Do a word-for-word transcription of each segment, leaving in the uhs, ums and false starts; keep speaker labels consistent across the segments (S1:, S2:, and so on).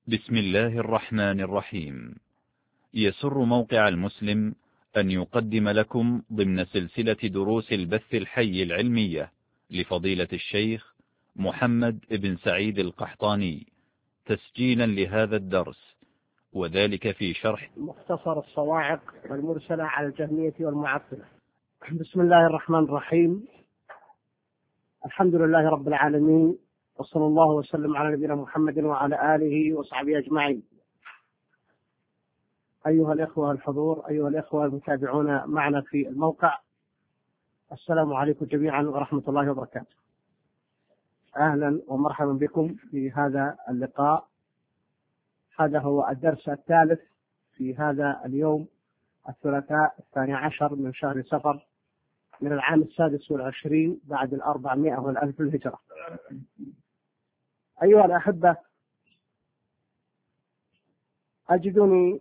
S1: بسم الله الرحمن الرحيم. يسر موقع المسلم أن يقدم لكم ضمن سلسلة دروس البث الحي العلمية لفضيلة الشيخ محمد بن سعيد القحطاني تسجيلا لهذا الدرس، وذلك في شرح
S2: مختصر الصواعق والمرسلة على الجهمية والمعطلة. بسم الله الرحمن الرحيم. الحمد لله رب العالمين، وصلى الله وسلم على نبينا محمد وعلى آله وصحبه أجمعين. أيها الإخوة الحضور، أيها الإخوة المتابعون معنا في الموقع، السلام عليكم جميعا ورحمة الله وبركاته. أهلا ومرحبا بكم في هذا اللقاء. هذا هو الدرس الثالث في هذا اليوم الثلاثاء الثاني عشر من شهر صفر من العام السادس والعشرين بعد الأربعمائة والألف الهجرة. أيها الأحبة، أجدني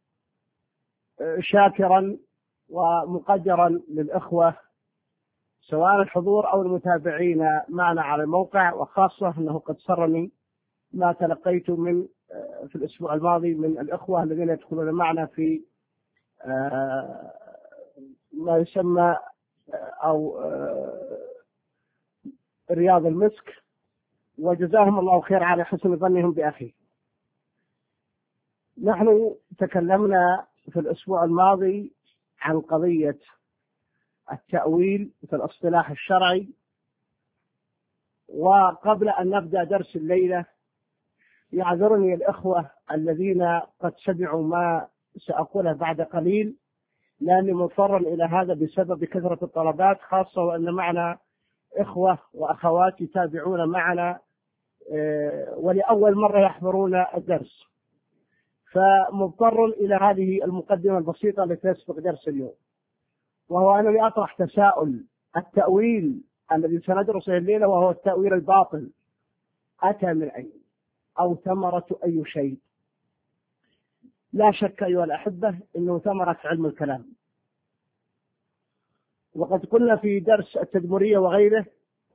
S2: شاكرا ومقدرا للإخوة سواء الحضور أو المتابعين معنا على الموقع، وخاصة أنه قد سرني ما تلقيت من في الأسبوع الماضي من الإخوة الذين يدخلون معنا في ما يسمى أو رياض المسك، وجزاهم الله خير على حسن ظنهم بأخي. نحن تكلمنا في الأسبوع الماضي عن قضية التأويل في الاصطلاح الشرعي، وقبل أن نبدأ درس الليلة يعذرني الإخوة الذين قد سمعوا ما سأقوله بعد قليل، لأني مضطر إلى هذا بسبب كثرة الطلبات، خاصة وأن معنا إخوة وأخوات يتابعون معنا ولأول مرة يحضرون الدرس، فمضطر إلى هذه المقدمة البسيطة التي تسبق درس اليوم، وهو أنني أطرح تساؤل: التأويل الذي سندرسه الليلة وهو التأويل الباطل أتى من أين؟ أو ثمرة أي شيء؟ لا شك أيها الأحبة أنه ثمرة علم الكلام، وقد قلنا في درس التدمرية وغيره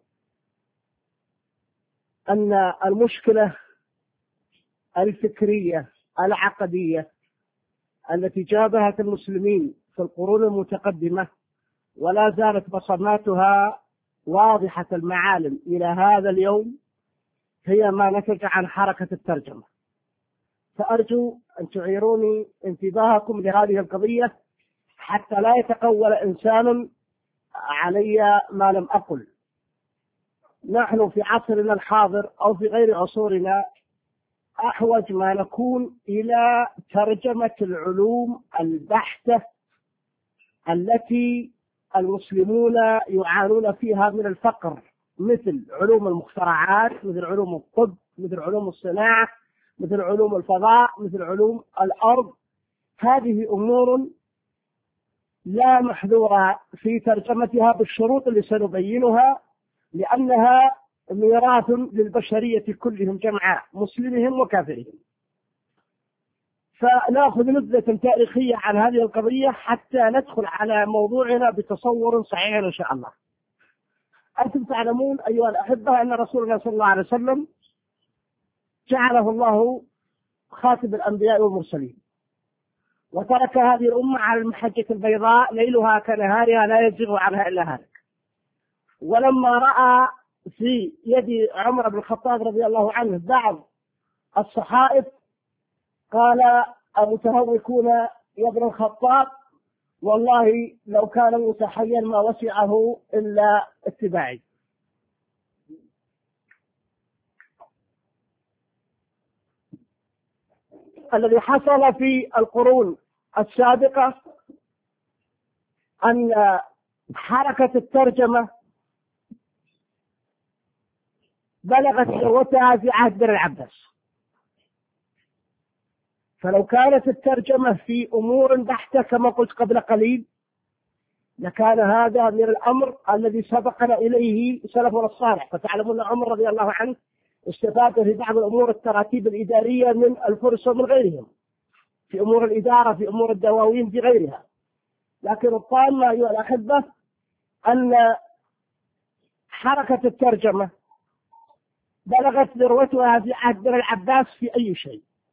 S2: أن المشكلة الفكرية العقدية التي جابهت المسلمين في القرون المتقدمة ولا زالت بصماتها واضحة المعالم إلى هذا اليوم هي ما نتج عن حركة الترجمة. فأرجو أن تعيروني انتباهكم لهذه القضية حتى لا يتقول إنسان علي ما لم أقل. نحن في عصرنا الحاضر أو في غير عصورنا أحوج ما نكون إلى ترجمة العلوم البحتة التي المسلمون يعانون فيها من الفقر، مثل علوم المخترعات، مثل علوم الطب، مثل علوم الصناعة، مثل علوم الفضاء، مثل علوم الأرض. هذه أمور لا محذور في ترجمتها بالشروط اللي سنبينها، لأنها ميراث للبشرية كلهم جمعاء، مسلمهم وكافرهم. فنأخذ نبذة تاريخية عن هذه القضية حتى ندخل على موضوعنا بتصور صحيح إن شاء الله. أنتم تعلمون أيها الأحبة أن رسول الله صلى الله عليه وسلم جعله الله خاتم الأنبياء والمرسلين، وترك هذه الأمة على المحجة البيضاء ليلها كنهارها لا يزيغ عنها إلا هالك. ولما رأى في يد عمر بن الخطاب رضي الله عنه بعض الصحائف قال: المتهوكون يا ابن الخطاب والله لو كان موسى حيا ما وسعه إلا اتباعي. الذي حصل في القرون السابقة أن حركة الترجمة بلغت ذروتها في عهد بن العباس. فلو كانت الترجمة في أمور بحتة كما قلت قبل قليل لكان هذا من الأمر الذي سبقنا إليه سلفنا الصالح. فتعلمون عمر رضي الله عنه استفاد في بعض الأمور التراتيب الإدارية من الفرس ومن غيرهم، في أمور الإدارة، في أمور الدواوين، في غيرها. لكن الطامة أيها الأحبة أن حركة الترجمة بلغت ذروتها في عهد بن العباس في أي شيء.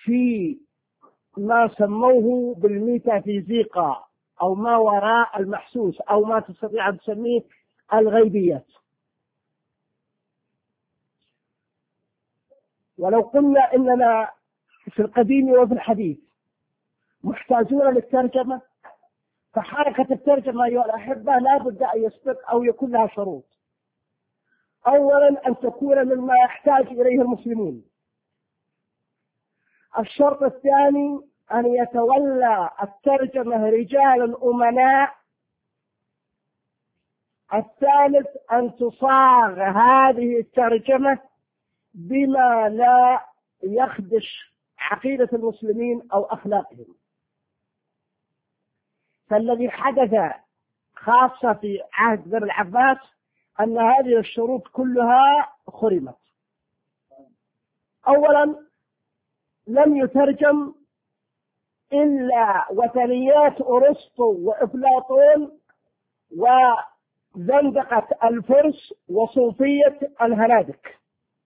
S2: في ما سموه بالميتافيزيقا أو ما وراء المحسوس أو ما تستطيع أن تسميه الغيبيات. ولو قلنا إننا في القديم وفي الحديث محتاجون للترجمة، فحركة الترجمة أيها الأحبة لا بد أن يسبق أو يكون لها شروط. أولا أن تكون مما يحتاج إليه المسلمون. الشرط الثاني أن يتولى الترجمة رجال أمناء. الثالث أن تصاغ هذه الترجمة بما لا يخدش عقيدة المسلمين أو أخلاقهم. فالذي حدث خاصة في عهد بن العباس أن هذه الشروط كلها خرمت. أولا لم يترجم إلا وثنيات أرسطو وأفلاطون وزندقة الفرس وصوفية الهنادك.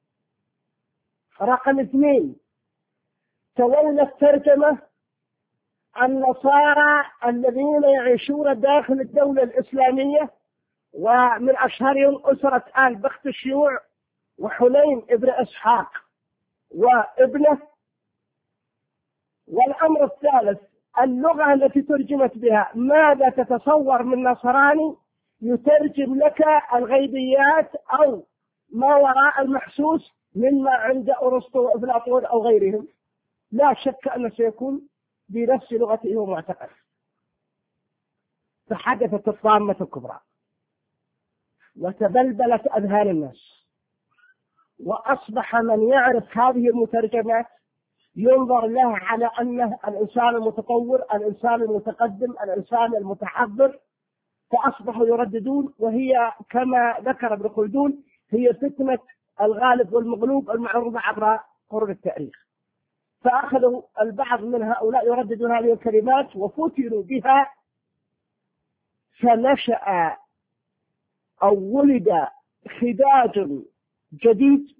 S2: رقم اثنين، تولى الترجمة النصارى الذين يعيشون داخل الدولة الإسلامية، ومن أشهرهم أسرة آل بخت الشيوع وحنين ابن إسحاق وابنه. والأمر الثالث، اللغة التي ترجمت بها ماذا تتصور من نصراني يترجم لك الغيبيات أو ما وراء المحسوس مما عند أرسطو وأفلاطون أو غيرهم. لا شك أنه سيكون بنفس لغته ومعتقده. فحدثت الطامة الكبرى وتبلبلت أذهان الناس، وأصبح من يعرف هذه المترجمات ينظر له على أنه الإنسان المتطور، الإنسان المتقدم، الإنسان المتحضر، فأصبحوا يرددون. وهي كما ذكر ابن خلدون هي فتنة الغالب والمغلوب المعروفة عبر قرون التاريخ. فأخذوا البعض من هؤلاء يرددون هذه الكلمات وفتنوا بها، فنشأ أو ولد خداج جديد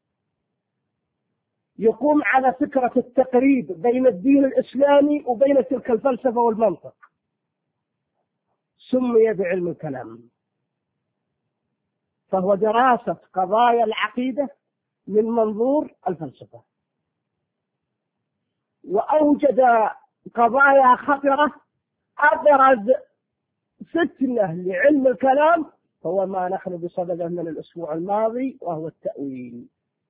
S2: يقوم على فكرة التقريب بين الدين الإسلامي وبين تلك الفلسفة والمنطق، سمي بعلم الكلام. فهو دراسة قضايا العقيدة من منظور الفلسفة، وأوجد قضايا خطرة. أبرز فتنة لعلم الكلام هو ما نحن بصدده من الأسبوع الماضي، وهو التأويل.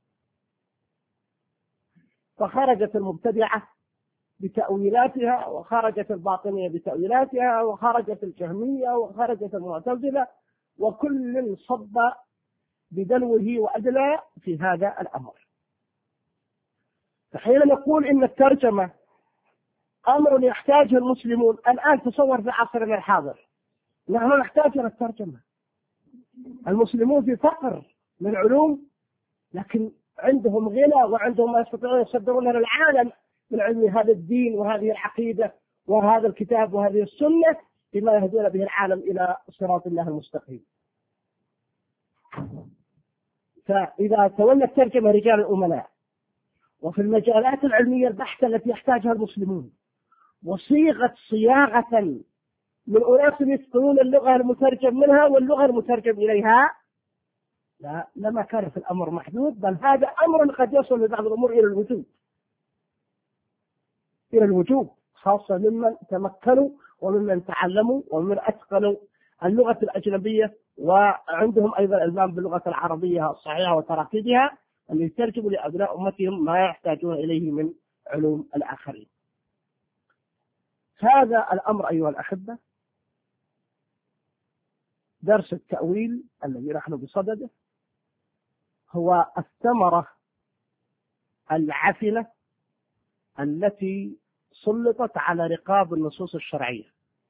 S2: فخرجت المبتدعة بتأويلاتها، وخرجت الباطنية بتأويلاتها، وخرجت الجهمية، وخرجت المعتزلة، وكل صب بدلوه وأدلى في هذا الأمر. فحين نقول إن الترجمة أمر يحتاجه المسلمون الآن، تصور في عصرنا الحاضر نحن نحتاج إلى الترجمة. المسلمون في فقر من علوم، لكن عندهم غنى وعندهم ما يستطيعون يصدرون للعالم من علم هذا الدين وهذه العقيدة وهذا الكتاب وهذه السنة بما يهدون به العالم إلى صراط الله المستقيم. فإذا تولى الترجمة رجال الأمناء وفي المجالات العلمية البحتة التي يحتاجها المسلمون، وصيغت صياغة من أناس يتقنون اللغة المترجم منها واللغة المترجم إليها، لا لما كان في الأمر محدود، بل هذا أمر قد يصل لبعض الأمور إلى الوجوب إلى الوجوب خاصة ممن تمكنوا وممن تعلموا وممن أتقنوا اللغة الأجنبية وعندهم أيضا إلمام باللغة العربية الصحيحة وتراكيبها، أن يترجموا لأبناء أمتهم ما يحتاجون إليه من علوم الآخرين. هذا الأمر أيها الأحبة درس التأويل الذي نحن بصدده هو الثمرة العفنة التي سلطت على رقاب النصوص الشرعية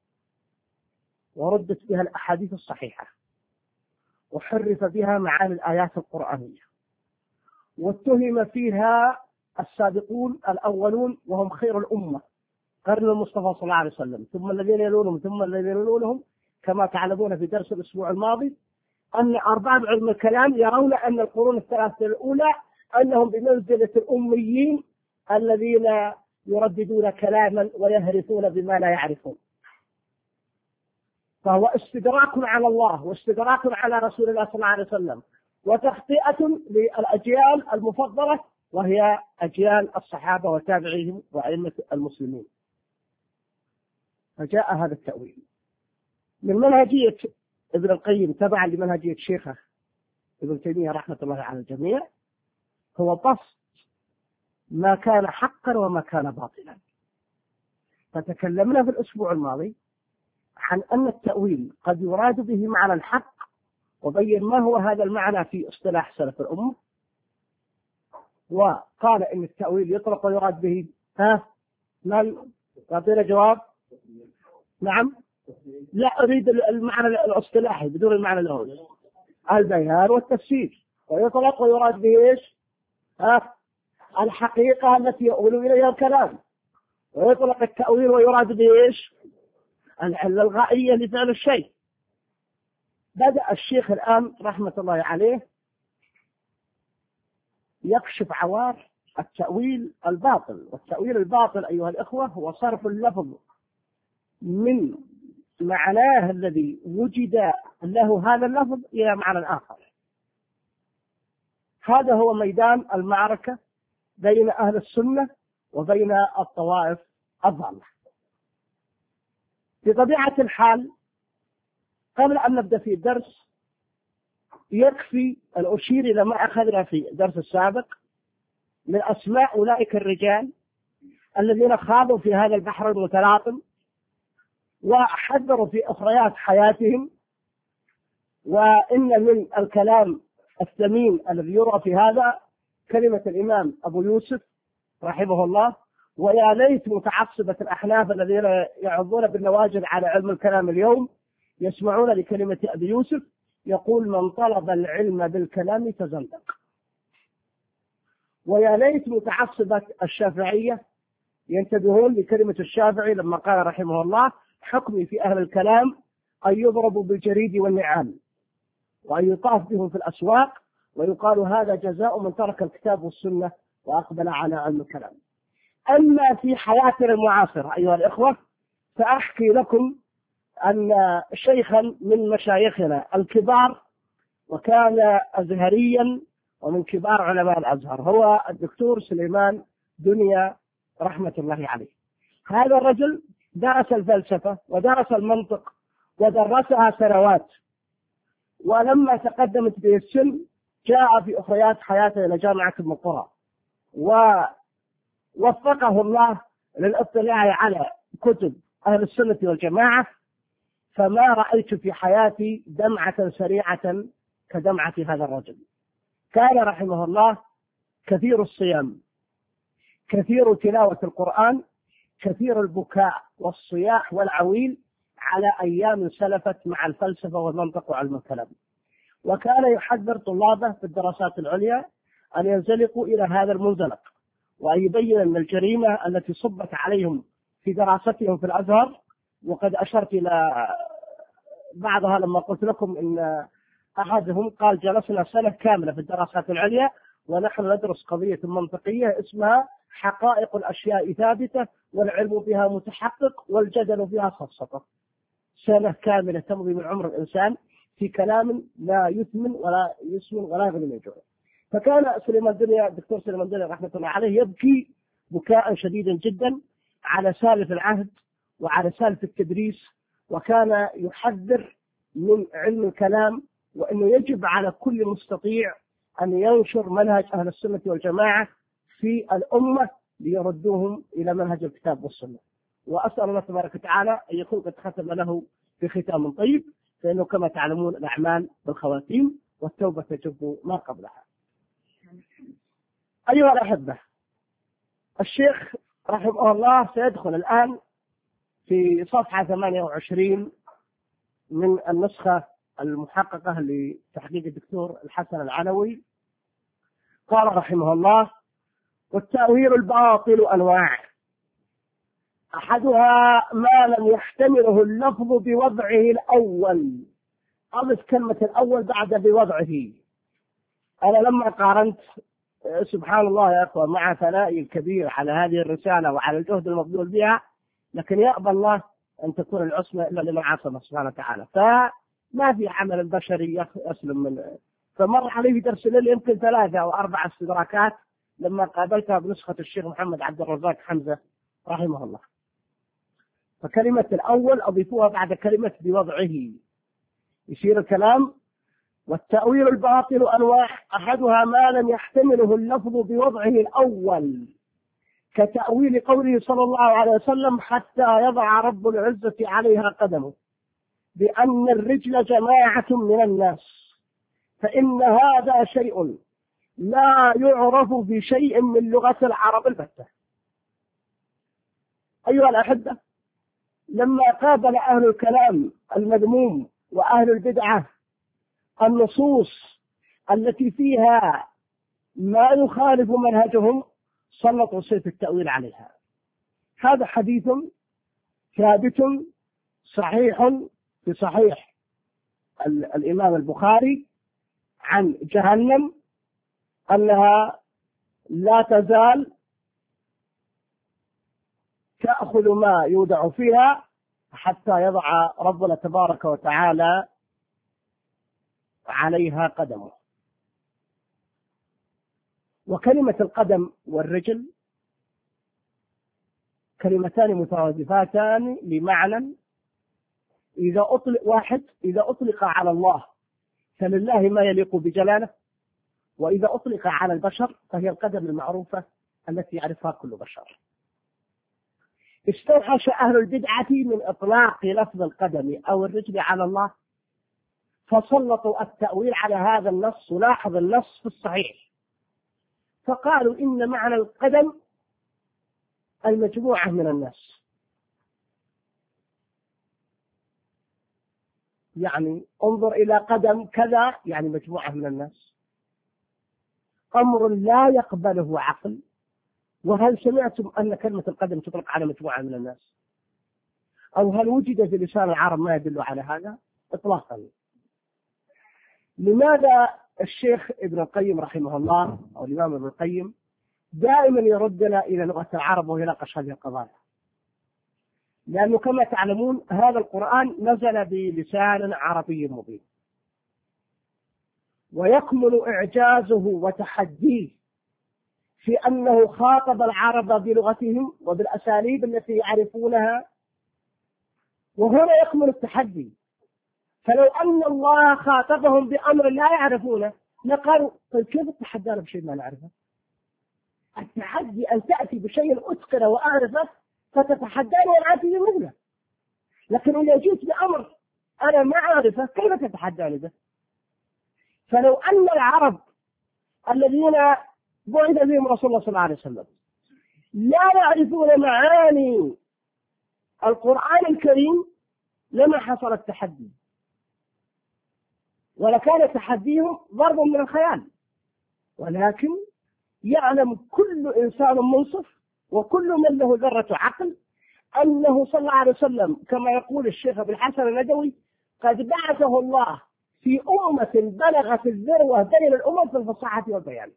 S2: وردت بها الأحاديث الصحيحة وحرف بها معاني الآيات القرآنية، واتهم فيها السابقون الأولون وهم خير الأمة قرن المصطفى صلى الله عليه وسلم، ثم الذين يلونهم ثم الذين يلونهم. كما تعلمون في درس الأسبوع الماضي أن أرباب علم الكلام يرون أن القرون الثلاثة الأولى أنهم بمنزلة الأميين الذين يرددون كلاما ويهرفون بما لا يعرفون. فهو استدراك على الله واستدراك على رسول الله صلى الله عليه وسلم، وتخطئة للأجيال المفضلة وهي أجيال الصحابة وتابعيهم وأئمة المسلمين. فجاء هذا التأويل من منهجية ابن القيم تبعا لمنهجية شيخه ابن تيمية رحمة الله على الجميع، هو بسط ما كان حقا وما كان باطلا. فتكلمنا في الأسبوع الماضي عن أن التأويل قد يراد به معنى الحق، وبين ما هو هذا المعنى في اصطلاح سلف الأمة، وقال إن التأويل يطلق ويراد به ها من يعطينا جواب؟ نعم، لا أريد المعنى الاصطلاحي بدون المعنى الأول، البيان والتفسير. ويطلق ويراد به إيش؟ ها الحقيقة التي يؤول إليها الكلام. ويطلق التأويل ويراد به إيش؟ العلة الغائية لفعل الشيء. بدأ الشيخ الآن رحمة الله عليه يكشف عوار التأويل الباطل. والتأويل الباطل أيها الإخوة هو صرف اللفظ من معناه الذي وجد له هذا اللفظ إلى معنى آخر. هذا هو ميدان المعركة بين أهل السنة وبين الطوائف الضالة. بطبيعة الحال قبل أن نبدأ في الدرس يكفي أن أشير إلى ما أخذنا في الدرس السابق من أسماء أولئك الرجال الذين خاضوا في هذا البحر المتلاطم وحذروا في أخريات حياتهم. وإن من الكلام الثمين الذي يرى في هذا كلمة الإمام أبو يوسف رحمه الله: ويا ليت متعصبة الأحناف الذين يعضون بالنواجذ على علم الكلام اليوم يسمعون لكلمة أبي يوسف يقول: من طلب العلم بالكلام تزندق. ويا ليت متعصبة الشافعية ينتبهون لكلمة الشافعي لما قال رحمه الله: حكمي في أهل الكلام أن يضربوا بالجريد والنعال وأن يطاف بهم في الأسواق ويقال هذا جزاء من ترك الكتاب والسنة وأقبل على علم الكلام. أما في حياتنا المعاصرة أيها الإخوة فأحكي لكم أن شيخا من مشايخنا الكبار وكان أزهريا ومن كبار علماء الأزهر هو الدكتور سليمان دنيا رحمة الله عليه. هذا الرجل درس الفلسفة ودرس المنطق ودرسها سنوات، ولما تقدمت به السن جاء في أخريات حياته إلى جامعة أم القرى، ووفقه الله للاطلاع على كتب أهل السنة والجماعة، فما رأيت في حياتي دمعة سريعة كدمعة هذا الرجل. كان رحمه الله كثير الصيام، كثير تلاوة القرآن، كثير البكاء والصياح والعويل على أيام سلفت مع الفلسفة والمنطق وعلم الكلام. وكان يحذر طلابه في الدراسات العليا أن ينزلقوا إلى هذا المنزلق، وأن يبين من الجريمة التي صبت عليهم في دراستهم في الأزهر. وقد أشرت إلى بعضها لما قلت لكم إن أحدهم قال: جلسنا سنة كاملة في الدراسات العليا ونحن ندرس قضية منطقية اسمها حقائق الأشياء ثابتة والعلم بها متحقق والجدل بها سفسطة. سنة كاملة تمضي من عمر الإنسان في كلام لا يثمن ولا يسمن ولا يغني من جوع. فكان سليمان دنيا الدكتور سليمان دنيا رحمة الله عليه يبكي بكاء شديدا جدا على سالف العهد وعلى سالف التدريس، وكان يحذر من علم الكلام، وأنه يجب على كل مستطيع أن ينشر منهج أهل السنة والجماعة في الأمة ليردوهم إلى منهج الكتاب والسنة. وأسأل الله تبارك وتعالى أن يكون قد ختم له بختام طيب، فإنه كما تعلمون الأعمال بالخواتيم والتوبة تجب ما قبلها. أيها الأحبة، الشيخ رحمه الله سيدخل الآن في صفحة ثمانية وعشرين من النسخة المحققة لتحقيق الدكتور الحسن العلوي. قال رحمه الله: والتأويل الباطل أنواع، أحدها ما لم يحتمله اللفظ بوضعه الأول. أضف كلمة الأول بعد بوضعه. أنا لما قارنت سبحان الله يا أخوة، مع ثنائي الكبير على هذه الرسالة وعلى الجهد المبذول بها، لكن يأبى الله أن تكون العصمة إلا لمن عصمه سبحانه وتعالى. فما في عمل البشري يسلم من. فمر علي في درس الليل يمكن ثلاثة أو أربع استدراكات لما قابلتها بنسخة الشيخ محمد عبد الرزاق حمزة رحمه الله. فكلمة الأول أضيفوها بعد كلمة بوضعه، يصير الكلام. والتأويل الباطل أنواع، أحدها ما لم يحتمله اللفظ بوضعه الأول، كتأويل قوله صلى الله عليه وسلم حتى يضع رب العزة عليها قدمه، بأن الرجل جماعة من الناس، فإن هذا شيء لا يعرف بشيء من لغة العرب البتة. أيها الأحبة، لما قابل أهل الكلام المذموم وأهل البدعة النصوص التي فيها ما يخالف منهجهم سلطوا سيف التأويل عليها. هذا حديث ثابت صحيح في صحيح الإمام البخاري عن جهنم أنها لا تزال تأخذ ما يودع فيها حتى يضع ربنا تبارك وتعالى عليها قدمه. وكلمة القدم والرجل كلمتان مترادفتان بمعنى، إذا أطلق واحد إذا أطلق على الله فلله ما يليق بجلاله، وإذا أطلق على البشر فهي القدم المعروفة التي يعرفها كل بشر. استوحش أهل البدعة من إطلاق لفظ القدم أو الرجل على الله، فسلطوا التأويل على هذا النص. لاحظ النص في الصحيح، فقالوا إن معنى القدم المجموعة من الناس. يعني انظر إلى قدم كذا، يعني مجموعة من الناس، أمر لا يقبله عقل. وهل سمعتم أن كلمة القدم تطلق على مجموعة من الناس؟ أو هل وجد في لسان العرب ما يدل على هذا؟ إطلاقا. لماذا الشيخ ابن القيم رحمه الله أو الإمام ابن القيم دائما يردنا إلى لغة العرب ويناقش هذه القضايا؟ لأنه كما تعلمون هذا القرآن نزل بلسان عربي مبين، ويكمل إعجازه وتحديه في أنه خاطب العرب بلغتهم وبالأساليب التي يعرفونها، وهنا يكمل التحدي. فلو أن الله خاطبهم بأمر لا يعرفونه لقالوا طيب كيف تتحدانا بشيء ما نعرفه؟ التحدي أن تأتي بشيء أتقن وأعرفه فتتحداني والعافية منه. لكن إذا جئت بأمر أنا ما أعرفه كيف تتحداني به؟ فلو أن العرب الذين بعث بهم رسول الله صلى الله عليه وسلم لا يعرفون معاني القرآن الكريم لما حصل التحدي، ولكان تحديهم ضرب من الخيال. ولكن يعلم كل إنسان منصف وكل من له ذرة عقل أنه صلى الله عليه وسلم كما يقول الشيخ أبو الحسن الندوي قد بعثه الله في أمة بلغت الذروة بين الأمم في الفصاحة والبيان.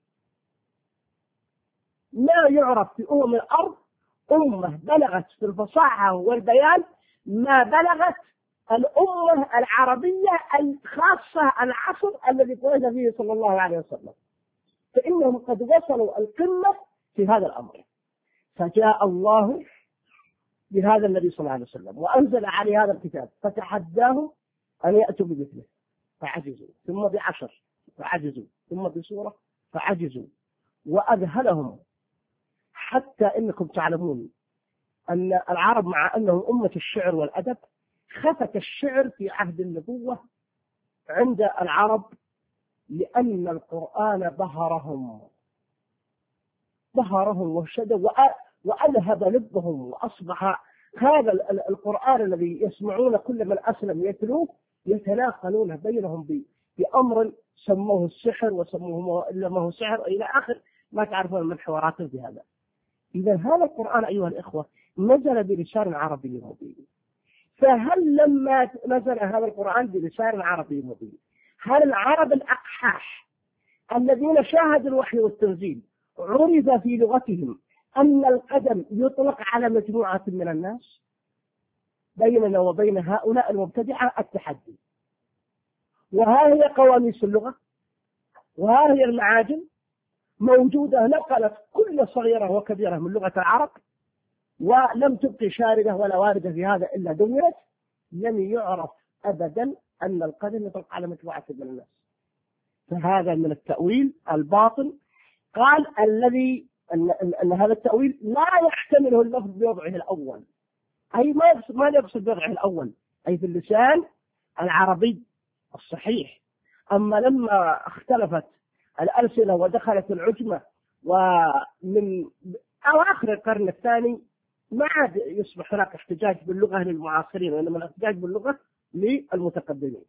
S2: ما يعرف في أمم الأرض أمة بلغت في الفصاحة والبيان ما بلغت الأمة العربية الخاصة العصر الذي بعث فيه صلى الله عليه وسلم، فإنهم قد وصلوا القمة في هذا الأمر. فجاء الله بهذا النبي صلى الله عليه وسلم وأنزل عليه هذا الكتاب، فتحداهم أن يأتوا بمثله فعجزوا، ثم بعشر فعجزوا، ثم بسورة فعجزوا، وأذهلهم. حتى إنكم تعلمون أن العرب مع أنهم أمة الشعر والأدب خفت الشعر في عهد النبوة عند العرب، لأن القرآن بهرهم بهرهم وشدوا وألهب لبهم، وأصبح هذا القرآن الذي يسمعون كل من أسلم يتلوه يتناقلون بينهم بأمر سموه السحر وسموه إلا ما هو سحر إلى آخر ما تعرفون من حوارات بهذا. إذا هذا القرآن أيها الإخوة نزل بلسان عربي مبين، فهل لما نزل هذا القرآن بلسان عربي مبين هل العرب الأقحاح الذين شاهدوا الوحي والتنزيل عرف في لغتهم أن القدم يطلق على مجموعة من الناس، بيننا وبين هؤلاء المبتدعة التحدي. وها هي قواميس اللغة، وها هي المعاجم موجودة، نقلت كل صغيرة وكبيرة من لغة العرب، ولم تبقي شاردة ولا واردة في هذا إلا دمرت. لم يعرف أبدا أن القدم يطلق على مجموعة من الناس. فهذا من التأويل الباطل. قال الذي أن, أن هذا التأويل لا يحتمله اللفظ بوضعه الأول، أي ما يقصد ما يقصد بوضعه الأول، أي في اللسان العربي الصحيح. أما لما اختلفت الألسنة ودخلت العجمة ومن أواخر القرن الثاني ما عاد يصبح هناك احتجاج باللغة للمعاصرين، وإنما الاحتجاج باللغة للمتقدمين.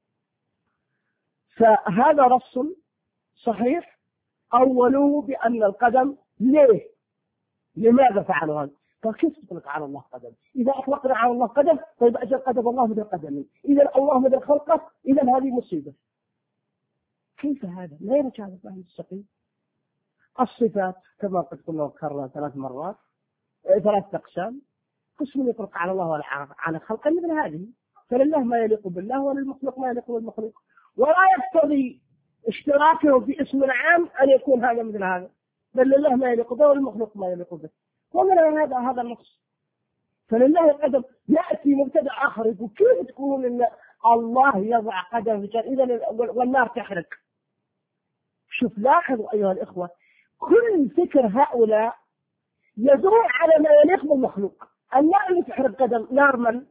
S2: فهذا رص صحيح. أولوه بأن القدم ليه؟ لماذا فعلوا هذا؟ فكيف تطلق على الله قدم؟ إذا أطلقنا على الله قدم طيب أجل قدم الله مثل قدمي، إذا الله مثل خلقه، إذا هذه مصيبة. كيف هذا؟ لا يرجع هذا الفهم السقيم. الصفات كما قد قلنا وذكرنا ثلاث مرات ثلاث أقسام: قسم يطلق على الله وعلى خلقه مثل هذه، فلله ما يليق بالله وللمخلوق ما يليق بالمخلوق، ولا يقتضي اشتراكه في اسم العام أن يكون هذا مثل هذا، بل لله ما يليق به والمخلوق ما يليق به. ومن هذا هذا النص. فلله قدم. يأتي مبتدع آخر يقول كيف تقولون إن الله يضع قدم في إذا والنار تحرق؟ شوف، لاحظوا أيها الإخوة، كل فكر هؤلاء يدور على ما يليق بالمخلوق. النار اللي تحرق قدم نار من؟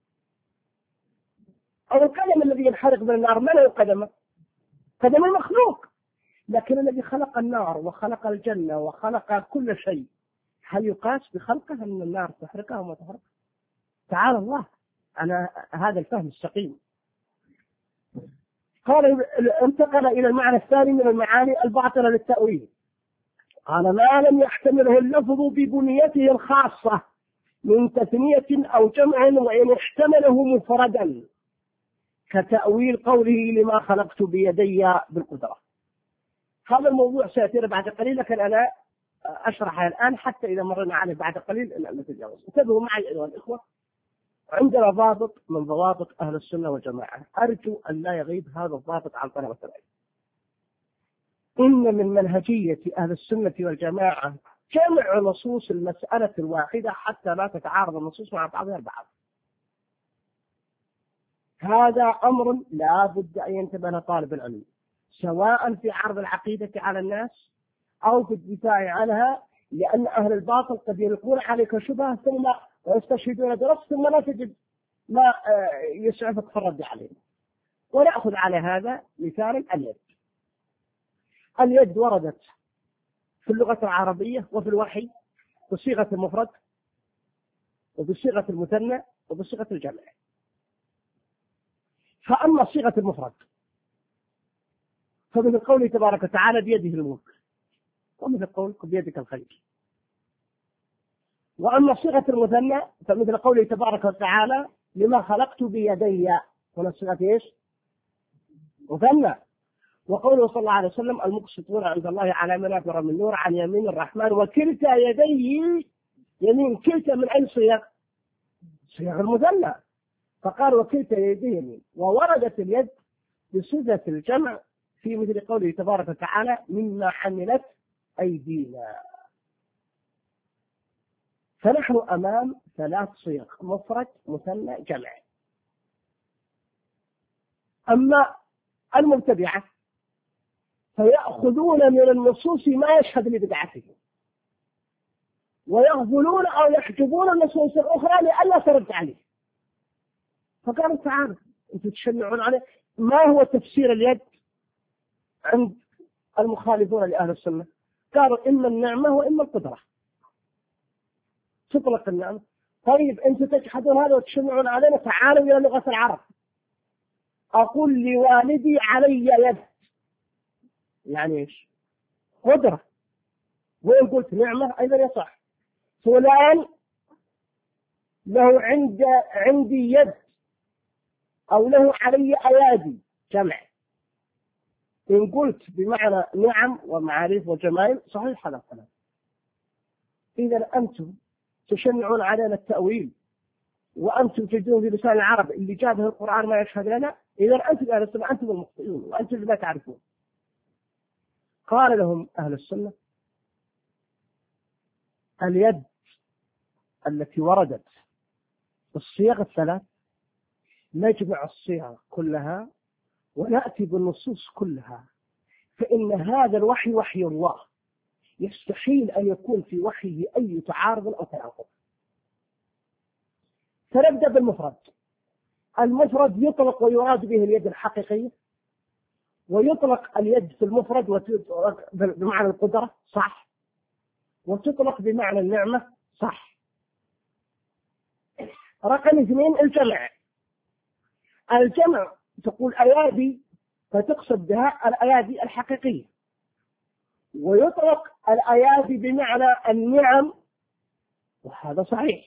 S2: أو القدم الذي ينحرق بالنار من هو قدمه؟ قدم المخلوق. لكن الذي خلق النار وخلق الجنة وخلق كل شيء، هل يقاس بخلقه أن النار تحرقه وما تحرقه؟ تعالى الله على هذا الفهم السقيم. قال انتقل إلى المعنى الثاني من المعاني الباطلة للتأويل. قال: ما لم يحتمله اللفظ ببنيته الخاصة من تثنية أو جمع، وإن احتمله مفردا، كتأويل قوله لما خلقت بيدي بالقدرة. هذا الموضوع سيأتي بعد قليل، لكن أنا أشرحه الآن حتى إذا مرنا عليه بعد قليل أن نتجاوز. انتبهوا معي أيها الإخوة، عندنا ضابط من ضوابط أهل السنة والجماعة، أرجو أن لا يغيب هذا الضابط عن طلبة العلم. إن من منهجية أهل السنة والجماعة جمع نصوص المسألة الواحدة حتى لا تتعارض النصوص مع بعضها البعض. هذا أمر لا بد أن ينتبه له طالب العلم، سواء في عرض العقيدة على الناس أو في الدفاع عنها، لأن أهل الباطل قد يلقون عليك شبهة ثم ويستشهدون برأس ثم لا تجد ما يسعفك في الرد عليه. ونأخذ على هذا مثال اليد. اليد وردت في اللغة العربية وفي الوحي بصيغة المفرد وبصيغة المثنى وبصيغة الجمع. فأما صيغة المفرد فمثل قوله تبارك وتعالى: بيده الملك، ومثل قولك بيدك الخير. وأما صيغة المثنى فمثل قوله تبارك وتعالى: لما خلقت بيدي، هنا صيغة ايش؟ مثنى. وقوله صلى الله عليه وسلم: المقسطون عند الله على منابر من نور عن يمين الرحمن وكلتا يديه يمين. كلتا من أي صيغ؟ صيغ المثنى. فقال وكلتا يديه يمين. ووردت اليد بصيغة الجمع في مثل قوله تبارك وتعالى: مما حملت أيدينا. فنحن أمام ثلاث صيغ: مفرد مثنى جمع. أما المبتدعة فيأخذون من النصوص ما يشهد لبدعتهم، ويغفلون أو يحجبون النصوص الأخرى لئلا ترد عليه. فقالوا تعالوا أنتم تشنعون عليه. ما هو تفسير اليد عند المخالفون لأهل السنة؟ قالوا إما النعمة وإما القدرة. تطلق النعمة. طيب أنتم تجحدون هذا وتشنعون علينا، تعالوا إلى لغة العرب. أقول لوالدي علي يد، يعني إيش؟ قدرة. وإن قلت نعمة أيضا يصح. فلان له عند عندي يد أو له علي أيادي، جمع. إن قلت بمعنى نعم ومعارف وجمال صحيح هذا الكلام. إذا أنتم تشنعون علينا التأويل وأنتم تجدون في لسان العرب اللي جابه القرآن ما يشهد لنا، إذا أنتم أهل السنة أنتم المخطئون وأنتم لا تعرفون. قال لهم أهل السنة: اليد التي وردت بالصيغ الثلاث نجمع الصيغ كلها ونأتي بالنصوص كلها، فإن هذا الوحي وحي الله، يستحيل أن يكون في وحيه أي تعارض أو تناقض. فنبدأ بالمفرد. المفرد يطلق ويراد به اليد الحقيقية، ويطلق اليد في المفرد بمعنى القدرة صح، وتطلق بمعنى النعمة صح. رقم اثنين الجمع. الجمع تقول أيادي فتقصد بها الأيادي الحقيقية، ويطلق الأيادي بمعنى النعم وهذا صحيح،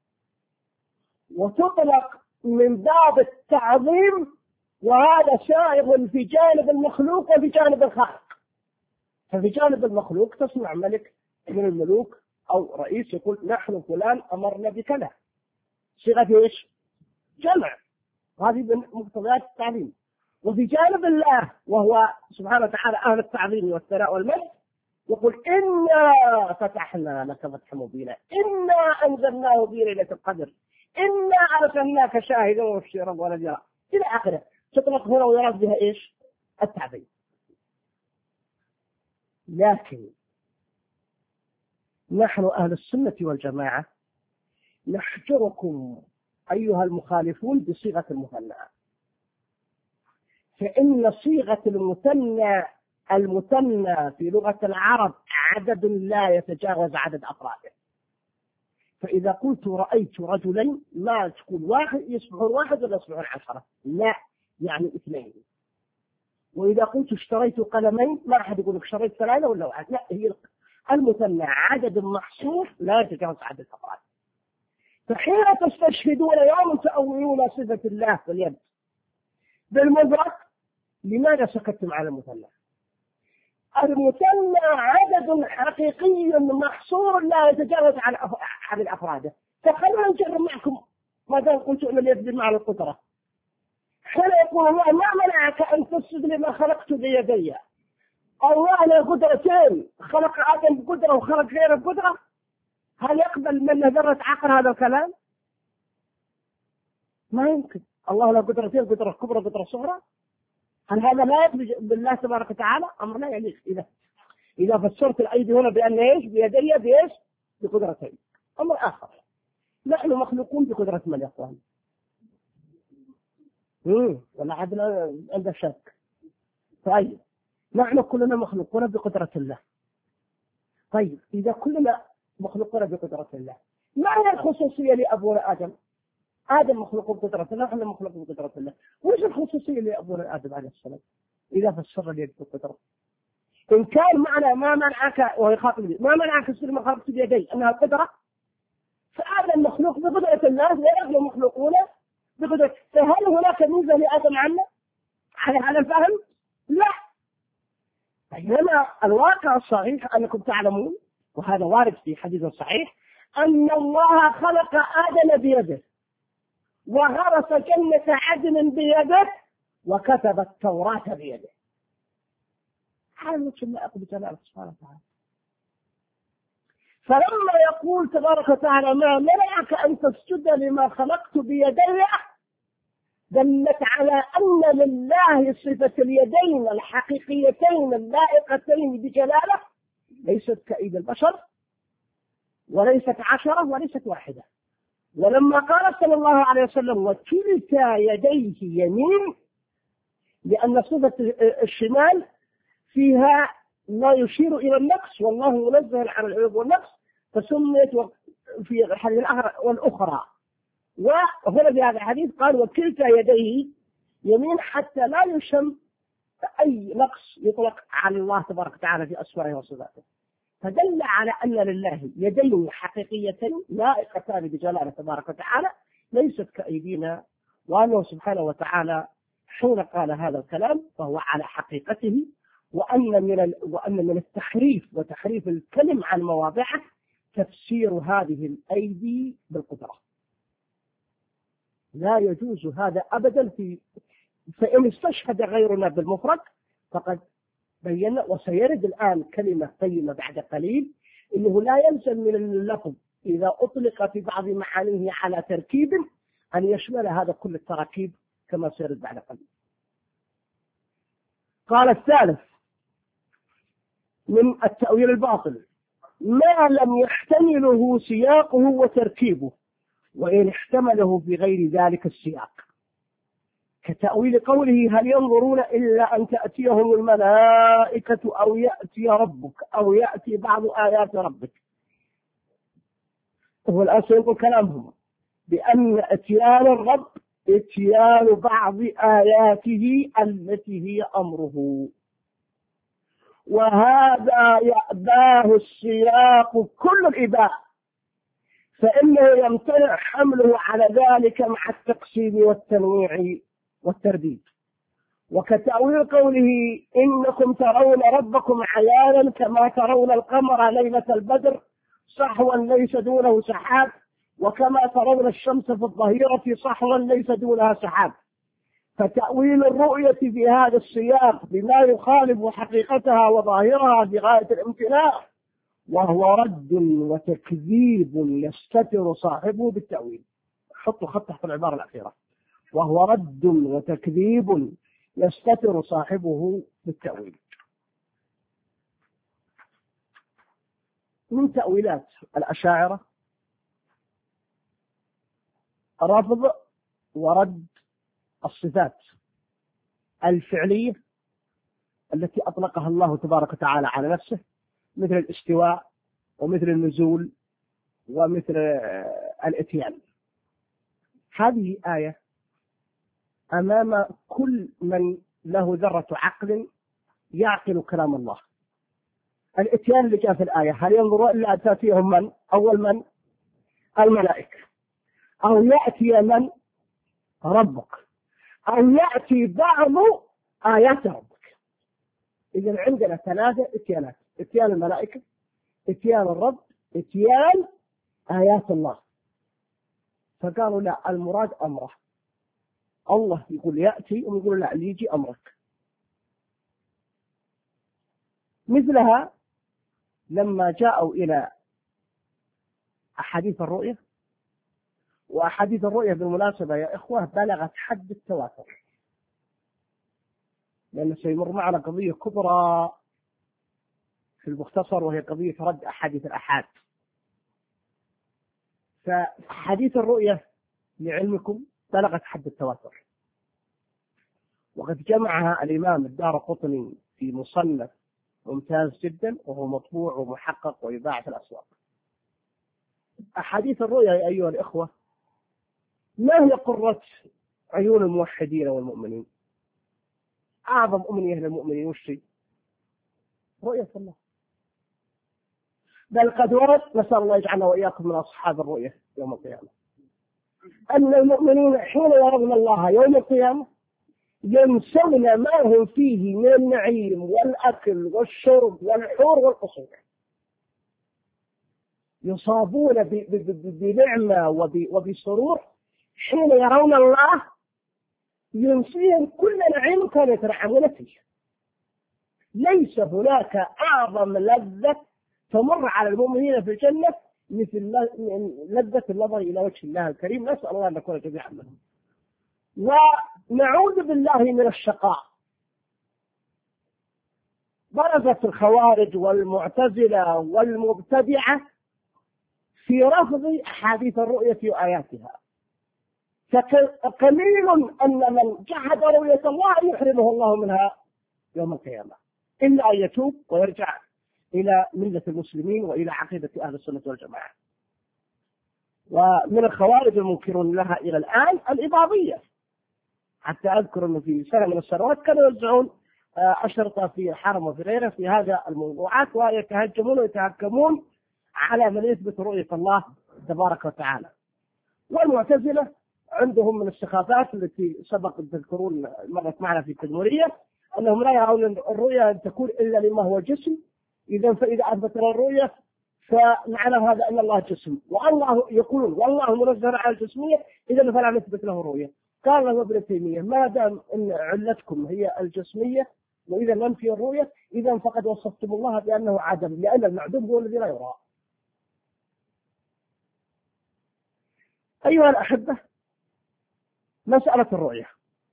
S2: وتطلق من باب التعظيم وهذا سائغ في جانب المخلوق وفي جانب الخالق. ففي جانب المخلوق تسمع ملك من الملوك أو رئيس يقول نحن فلان أمرنا بكذا، صيغة ايش؟ جمع، هذه من مقتضيات التعظيم. وفي جانب الله وهو سبحانه وتعالى أهل التعظيم والثناء والمجد يقول إنا فتحنا لك فتحا مبينا، إنا أنزلناه في ليلة القدر، إنا أرسلناك شاهدا ومبشرا ونذيرا إلى آخره. تطلق هنا ويراد بها إيش؟ التعظيم. لكن نحن أهل السنة والجماعة نحجركم أيها المخالفون بصيغة المثنى، فإن صيغة المثنى المثنى في لغة العرب عدد لا يتجاوز عدد أفراده. فإذا قلت رأيت رجلين ما تقول واحد يصبحون واحد ولا يصبحون عشرة، لا، يعني اثنين. وإذا قلت اشتريت قلمين ما أحد يقول اشتريت ثلاثة ولا واحد، لا، هي المثنى عدد محصور لا يتجاوز عدد أفراد. فحين تستشهدون يوم تأولون صفة الله في اليد بالمفرد، لماذا سكتتم على المثنى؟ المثنى عدد حقيقي محصور لا يتجاوز عن الأفراد. فخلونا نجرب معكم ما دام قلتوا أن اليد بمعنى القدرة. حين يقول الله ما منعك أن تسجد لما خلقت بيدي، الله له قدرتين، خلق آدم بقدرة وخلق غيره بقدرة، هل يقبل من ذرة عقل هذا الكلام؟ ما يمكن. الله له قدرتين، قدرة كبرى قدرة صغرى. هل هذا لا يقبل بالله تبارك وتعالى؟ أمر لا يليق. إذا إذا فسرت الأيدي هنا بأن إيش؟ بيدي بإيش؟ بقدرتين. أمر آخر. نحن مخلوقون بقدرة من يا أخوان؟ امم ولا عندنا عنده شك. طيب نحن كلنا مخلوقون بقدرة الله. طيب إذا كلنا مخلوقون بقدرة الله، ما هي الخصوصية لأبونا آدم؟ آدم مخلوق بقدرة الله، نحن مخلوق بقدرة الله. وش الخصوصية لأبونا آدم عليه السلام إذا فسر اليد بالقدرة؟ إن كان معنى ما منعك ويخاطب بي ما منعك تصير ما خلقت بيدي أنها القدرة، فآدم مخلوق بقدرة الله ونحن مخلوقون بقدرة. فهل هناك ميزة لآدم عنا على هذا الفهم؟ لا. بينما الواقع الصحيح أنكم تعلمون، وهذا وارد في حديث صحيح، أن الله خلق آدم بيده وغرس جنة عدن بيده وكتب التوراة بيده. هذا ما أقول بجلالة سبحانه وتعالى. فلما يقول تبارك وتعالى ما منعك أن تسجد لما خلقت بيدي، دلت على أن لله صفة اليدين الحقيقيتين اللائقتين بجلاله ليست كأيد البشر وليست عشرة وليست واحدة. ولما قال صلى الله عليه وسلم وكلتا يديه يمين، لأن صفة الشمال فيها ما يشير إلى النقص والله منزه عن العيوب والنقص، فسميت في الحديث الآخر والأخرى. وهنا في هذا الحديث قال وكلتا يديه يمين حتى لا يشم أي نقص يطلق على الله تبارك وتعالى في أسمائه وصفاته. فدل على أن لله يدين حقيقيتين لائقتان بجلاله تبارك وتعالى ليست كأيدينا، وأنه سبحانه وتعالى حين قال هذا الكلام فهو على حقيقته، وأن من ال... وأن من التحريف وتحريف الكلم عن مواضعه تفسير هذه الأيدي بالقدرة. لا يجوز هذا أبدا. في فإن استشهد غيرنا بالمفرد فقد بينا، وسيرد الآن كلمة قيمة بعد قليل، إنه لا يلزم من اللفظ إذا أطلق في بعض معانيه على تركيب أن يشمل هذا كل التراكيب كما سيرد بعد قليل. قال الثالث من التأويل الباطل ما لم يحتمله سياقه وتركيبه، وإن احتمله في غير ذلك السياق، كتأويل قوله هل ينظرون إلا أن تأتيهم الملائكة أو يأتي ربك أو يأتي بعض آيات ربك. هو الآن سيقول كلامهم بأن اتيان الرب اتيان بعض آياته التي هي أمره، وهذا يأباه السياق كل الإباء، فإنه يمتنع حمله على ذلك مع التقسيم والتنويع والترديد. وكتأويل قوله إنكم ترون ربكم عيانا كما ترون القمر ليلة البدر صحوا ليس دونه سحاب، وكما ترون الشمس في الظهيرة صحوا ليس دونها سحاب. فتأويل الرؤية في هذا السياق بما يخالف حقيقتها وظاهرها بغاية الامتناع، وهو رد وتكذيب يستتر صاحبه بالتأويل. حطوا خط تحت العبارة الأخيرة، وهو رد وتكذيب يستتر صاحبه بالتأويل. من تأويلات الأشاعرة رفض ورد الصفات الفعلية التي أطلقها الله تبارك وتعالى على نفسه، مثل الاستواء ومثل النزول ومثل الاتيان. هذه آية أمام كل من له ذرة عقل يعقل كلام الله. الاتيان اللي جاء في الآية هل ينظروا إلا أن تأتيهم من؟ أول من؟ الملائكة، أو يأتي من؟ ربك، أو يأتي بعض آيات ربك. إذن عندنا ثلاثة اتيانات: اتيان الملائكة، اتيان الرب، اتيان آيات الله. فقالوا لا، المراد أمره. الله يقول يأتي ويقول لا، ليجي أمرك. مثلها لما جاءوا إلى أحاديث الرؤية، وأحاديث الرؤية بالمناسبة يا إخوة بلغت حد التواتر، لأنه سيمر معنا قضية كبرى في المختصر، وهي قضية رد أحاديث الأحاد. فحديث الرؤية لعلمكم بلغت حد التواتر، وقد جمعها الإمام الدارقطني في مصنف ممتاز جدا، وهو مطبوع ومحقق ويباع في الأسواق. أحاديث الرؤيا يا أيها الإخوة ما هي قرة عيون الموحدين والمؤمنين؟ أعظم أمنية للمؤمنين والشيء رؤية الله. بل قد ورد، نسأل الله يجعلنا وإياكم من أصحاب الرؤية يوم القيامة، أن المؤمنين حين يرون الله يوم القيامة ينسون ما هم فيه من النعيم والأكل والشرب والحور والقصور، يصابون بنعمة وبسرور حين يرون الله ينسيهم كل نعيم كانوا يتنعمون فيه. ليس هناك أعظم لذة تمر على المؤمنين في الجنة مثل لذة النظر إلى وجه الله الكريم. نسأل الله أن نكون جميعا منهم، ونعوذ بالله من الشقاء. برزت الخوارج والمعتزلة والمبتدعة في رفض أحاديث الرؤية وآياتها، فقليل أن من جحد رؤية الله يحرمه الله منها يوم القيامة، إلا أن يتوب ويرجع إلى ملة المسلمين وإلى عقيدة أهل السنة والجماعة. ومن الخوارج المنكرون لها إلى الآن الإباضية، حتى أذكر أنه في سنة من السنوات كانوا يوزعون أشرطة في الحرم وفي غيره في هذا الموضوعات، ويتهجمون ويتهكمون على من يثبت رؤية الله تبارك وتعالى. والمعتزلة عندهم من السخافات التي سبق تذكرون مرت معنا في التدمرية أنهم لا يرون الرؤية أن تكون إلا لما هو جسم. إذا فإذا أثبتنا الرؤية فمعنى هذا أن الله جسم، والله يقولون والله منزه على الجسمية، إذا فلا نثبت له رؤية. قال له ابن تيمية ما دام أن علتكم هي الجسمية وإذا لم في الرؤية إذا فقد وصفتم الله بأنه عدم، لأن المعدوم هو الذي لا يرى. أيها الأحبة، مسألة الرؤية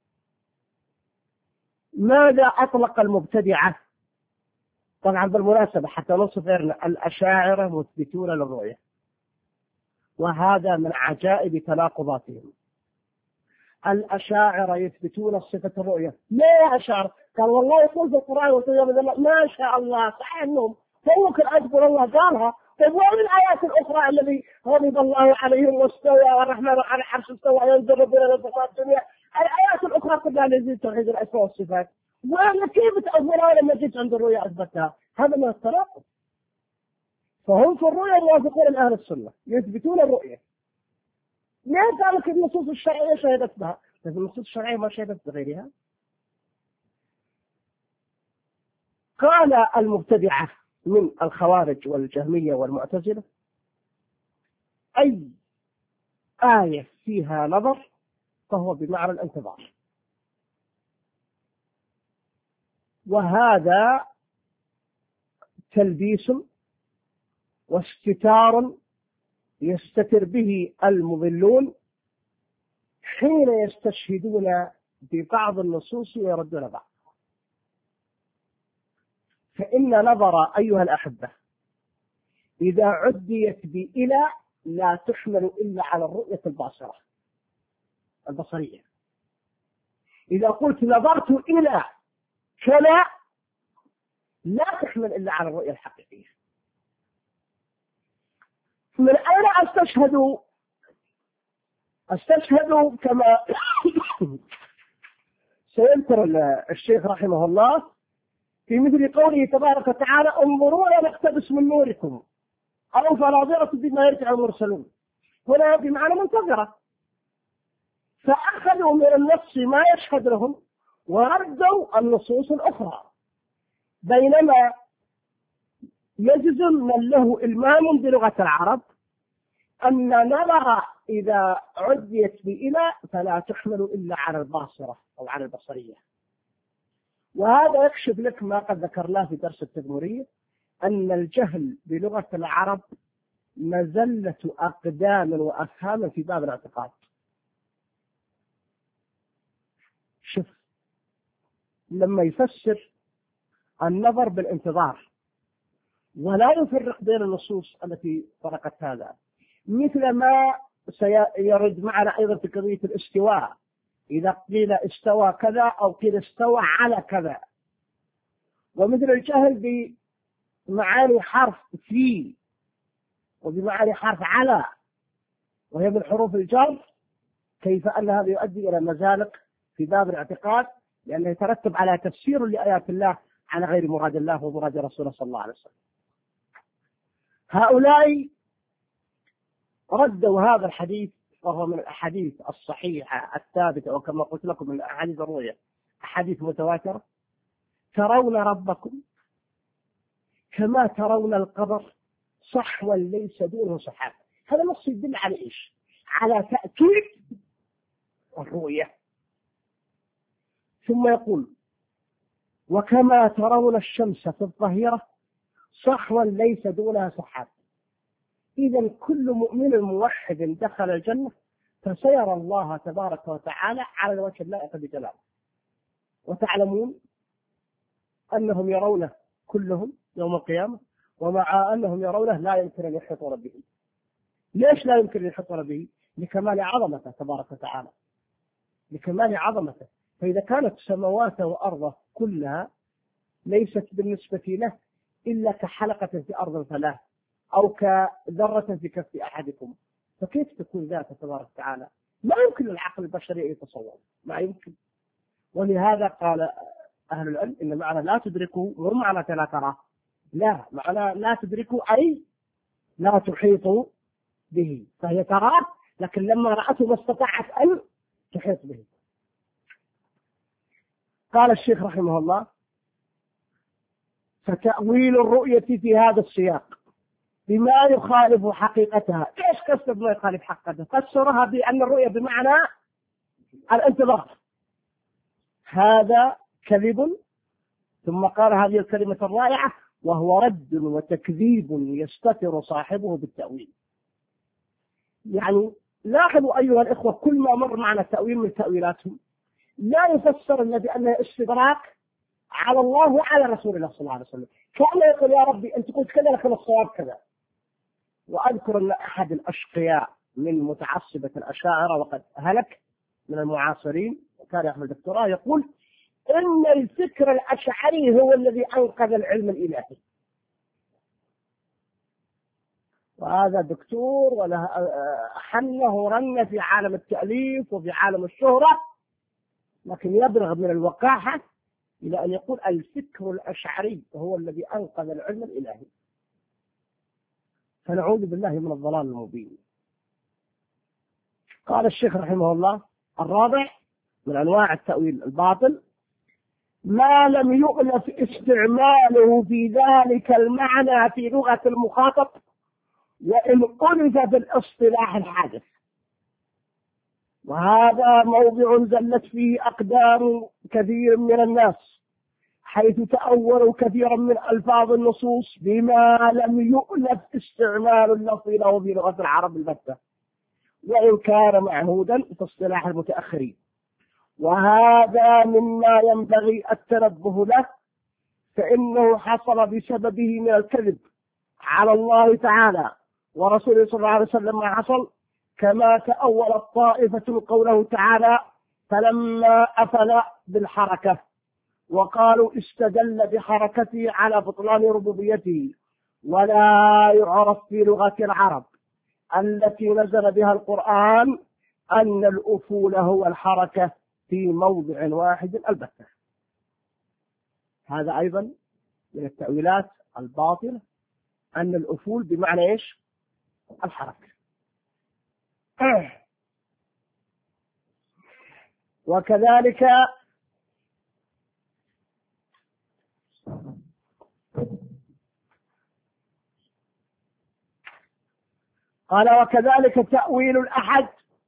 S2: ماذا أطلق المبتدعة؟ طبعا بالمناسبة حتى نصف الأشاعرة مثبتون للرؤية، وهذا من عجائب تناقضاتهم. الأشاعرة يثبتون صفة الرؤية. لا يا أشاعرة، قال والله يقول في القرآن وتقول ما شاء الله صحيح أنهم ممكن أذكر الله قالها. طيب ومن الآيات الأخرى الذي غضب الله عليهم واستوى والرحمن على العرش استوى ينظر ربنا للسماء الدنيا، الآيات الأخرى كلها التي توحيد الأسماء والصفات، وأنا كيف تأولها لما جيت عند الرؤيا أثبتها؟ هذا من التناقض. فهم في الرؤيا يوافقون أهل السنة يثبتون الرؤية. ليه قالك النصوص الشرعية شهدت بها؟ لكن النصوص الشرعية ما شهدت بغيرها. قال المبتدعة من الخوارج والجهمية والمعتزلة أي آية فيها نظر فهو بمعنى الانتظار، وهذا تلبيس واستتار يستتر به المضلون حين يستشهدون ببعض النصوص ويردون بعض. فإن نظر أيها الأحبة إذا عديت بإلى لا تحمل إلا على الرؤية الباصرة البصرية. إذا قلت نظرت إلى كلا لا تحمل إلا على الرؤية الحقيقية. من أين أستشهد؟ أستشهد كما سيذكر الشيخ رحمه الله في مثل قوله تبارك وتعالى انظرونا نقتبس من نوركم أو فناظرة بما يرجع المرسلون، هنا بمعنى منتظرة. فأخذوا من النص ما يشهد لهم وردوا النصوص الأخرى، بينما يجزم من له إلمام بلغة العرب أن نظر إذا عديت بإلى فلا تحمل إلا على الباصرة أو على البصرية. وهذا يكشف لك ما قد ذكرناه في درس التدمرية أن الجهل بلغة العرب مزلة أقدام وأفهام في باب الاعتقاد. شوف لما يفسر النظر بالانتظار ولا يفرق بين النصوص التي فرقت هذا، مثل ما سيرد معنا أيضا في قضية الاستواء، إذا قيل استوى كذا أو قيل استوى على كذا، ومثل الجهل بمعاني حرف في وبمعاني حرف على وهي من حروف الجر، كيف أن هذا يؤدي إلى مزالق في باب الاعتقاد لأنه يترتب على تفسير لآيات الله على غير مراد الله ومراد رسوله صلى الله عليه وسلم. هؤلاء ردوا هذا الحديث وهو من الأحاديث الصحيحة الثابتة، وكما قلت لكم من أحاديث الرؤيا أحاديث متواترة: ترون ربكم كما ترون القمر صحوا ليس دونه سحاب. هذا نص يدل على إيش؟ على تأكيد الرؤية. ثم يقول: وكما ترون الشمس في الظهيرة صحوا ليس دونها سحاب. إذا كل مؤمن موحد دخل الجنة فسيرى الله تبارك وتعالى على الوجه اللائق بجلاله. وتعلمون أنهم يرونه كلهم يوم القيامة، ومع أنهم يرونه لا يمكن أن يحيطون به. ليش لا يمكن أن يحيطون به؟ لكمال عظمته تبارك وتعالى، لكمال عظمته. فإذا كانت سماواته وأرضه كلها ليست بالنسبة له إلا كحلقة في أرض ثلاث أو كذرة في كف أحدكم، فكيف تكون ذاته تبارك وتعالى؟ ما يمكن للعقل البشري أن يتصور، ما يمكن. ولهذا قال أهل العلم إن معنى لا تدركه مو معنى لا تراه، لا، معنى لا تدركه أي لا تحيط به، فهي تراه لكن لما رأته ما استطاعت أن تحيط به. قال الشيخ رحمه الله: فتأويل الرؤية في هذا السياق بما يخالف حقيقتها. ايش قصد بما يخالف حقيقتها؟ فسرها بأن الرؤية بمعنى الانتظار، هذا كذب. ثم قال هذه الكلمة الرائعة: وهو رد وتكذيب يستتر صاحبه بالتأويل. يعني لاحظوا أيها الإخوة، كل ما مر معنا تأويل من تأويلاتهم لا يفسر إلا بأنه استدراك على الله وعلى رسول الله صلى الله عليه وسلم، كان يقول يا ربي أنت قلت كذا لكن الصواب كذا. وأذكر أن أحد الأشقياء من متعصبة الأشاعرة وقد هلك من المعاصرين وكان يعمل دكتوراه يقول إن الفكر الأشعري هو الذي أنقذ العلم الإلهي. وهذا دكتور وله حنه رنة في عالم التأليف وفي عالم الشهرة، لكن يبلغ من الوقاحة إلى أن يقول الفكر الأشعري هو الذي أنقذ العلم الإلهي. فنعوذ بالله من الضلال المبين. قال الشيخ رحمه الله: الرابع من أنواع التأويل الباطل ما لم يؤلف استعماله في ذلك المعنى في لغة المخاطب وإن ألف بالاصطلاح الحادث. وهذا موضع زلت فيه أقدام كثير من الناس، حيث تأولوا كثيرا من ألفاظ النصوص بما لم يؤلف استعمال اللفظ له في لغة العرب البتة، وإن كان معهودا في اصطلاح المتأخرين. وهذا مما ينبغي التنبه له، فإنه حصل بسببه من الكذب على الله تعالى ورسوله صلى الله عليه وسلم ما حصل، كما تأولت طائفة قوله تعالى: فلما أفل بالحركة، وقالوا استدل بحركته على بطلان ربوبيته، ولا يعرف في لغة العرب التي نزل بها القرآن أن الأفول هو الحركة في موضع واحد البتة. هذا أيضا من التأويلات الباطلة، أن الأفول بمعنى إيش؟ الحركة. وكذلك قال: وكذلك تأويل الأحد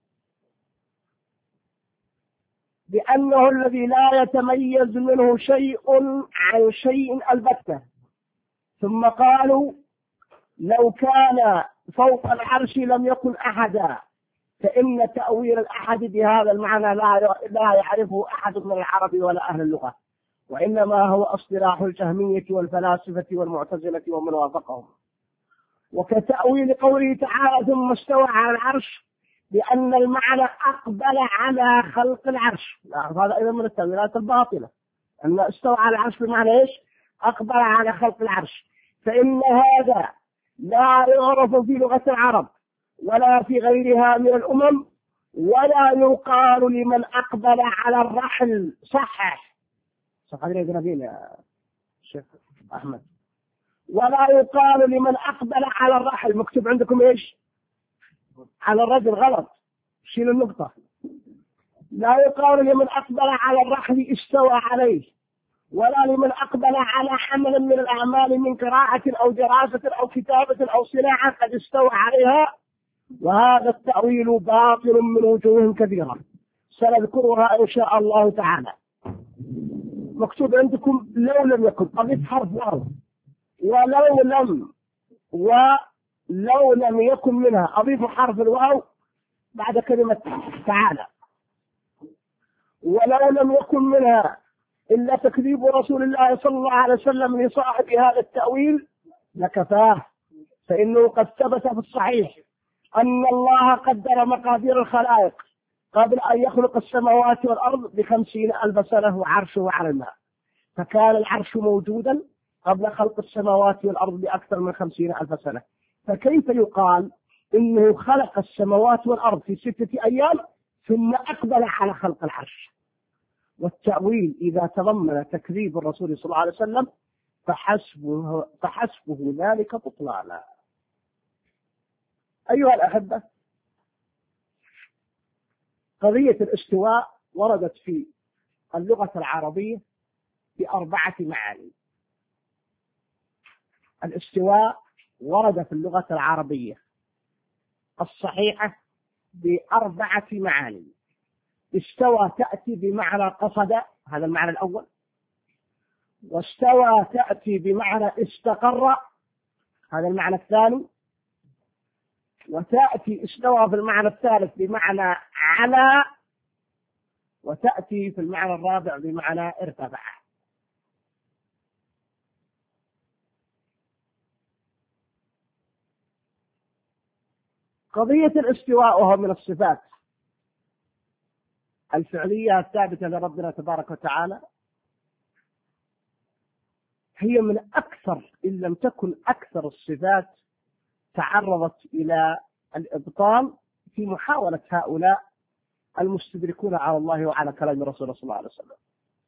S2: بأنه الذي لا يتميز منه شيء عن شيء البتة. ثم قالوا: لو كان فوق العرش لم يكن أحدا، فإن تأويل الأحد بهذا المعنى لا يعرفه أحد من العرب ولا أهل اللغة، وإنما هو اصطلاح الجهمية والفلاسفة والمعتزلة ومن وافقهم. وكتأويل قوله تعالى: ثم استوى على العرش، بأن المعنى أقبل على خلق العرش. هذا أيضا من التأويلات الباطلة، أن استوى على العرش بمعنى إيش؟ أقبل على خلق العرش. فإن هذا لا يعرف في لغة العرب ولا في غيرها من الأمم، ولا يقال لمن أقبل على الرحل. صحح صحح لي جنبين يا شيخ أحمد. ولا يقال لمن أقبل على الرحل. مكتوب عندكم إيش؟ على الرجل، غلط، شيل النقطة. لا يقال لمن أقبل على الرحل استوى عليه، ولا لمن أقبل على حمل من الأعمال من قراءة أو دراسة أو كتابة أو صناعة قد استوى عليها. وهذا التأويل باطل من وجوه كثيرة سنذكرها إن شاء الله تعالى. مكتوب عندكم لو لم يكن، أضيف حرف واو، ولو لم ولو لم يكن منها، أضيف حرف الواو بعد كلمة تعالى. ولو لم يكن منها إلا تكذيب رسول الله صلى الله عليه وسلم لصاحب هذا التأويل لكفاه، فإنه قد ثبت في الصحيح أن الله قدر مقادير الخلائق قبل أن يخلق السماوات والأرض بخمسين ألف سنة وعرشه على الماء، فكان العرش موجودا قبل خلق السماوات والأرض بأكثر من خمسين ألف سنة. فكيف يقال إنه خلق السماوات والأرض في ستة أيام ثم أقبل على خلق العرش؟ والتأويل إذا تضمن تكذيب الرسول صلى الله عليه وسلم فحسبه, فحسبه ذلك بطلانا. أيها الأحبة، قضية الاستواء وردت في اللغة العربية بأربعة معاني. الاستواء ورد في اللغة العربية الصحيحة بأربعة معاني. استوى تأتي بمعنى قصد، هذا المعنى الأول. واستوى تأتي بمعنى استقر، هذا المعنى الثاني. وتأتي استوى في المعنى الثالث بمعنى على، وتأتي في المعنى الرابع بمعنى ارتفع. قضية الاستواء وهو من الصفات الفعلية الثابتة لربنا تبارك وتعالى، هي من أكثر إن لم تكن أكثر الصفات تعرضت إلى الإبطال في محاولة هؤلاء المستدركون على الله وعلى كلام رسول الله صلى الله عليه وسلم.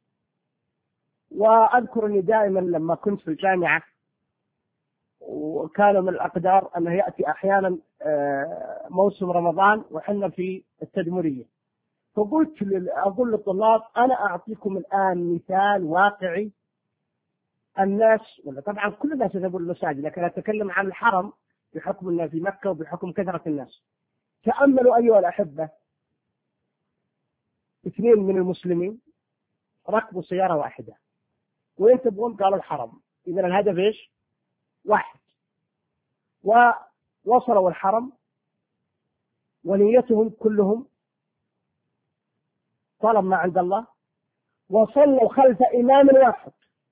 S2: وأذكر أني دائما لما كنت في الجامعة وكان من الأقدار أنه يأتي أحيانا موسم رمضان وحنا في التدمرية، فقلت أقول للطلاب أنا أعطيكم الآن مثال واقعي. الناس ولا طبعا كل الناس يذهبون للمساجد، لكن أتكلم عن الحرم بحكم أنه في مكة وبحكم كثرة الناس. تأملوا أيها الأحبة، اثنين من المسلمين ركبوا سيارة واحدة وين تبغون؟ قالوا الحرم. إذن الهدف إيش؟ واحد. ووصلوا الحرم ونيتهم كلهم طلب ما عند الله، وصلوا خلف إمام واحد.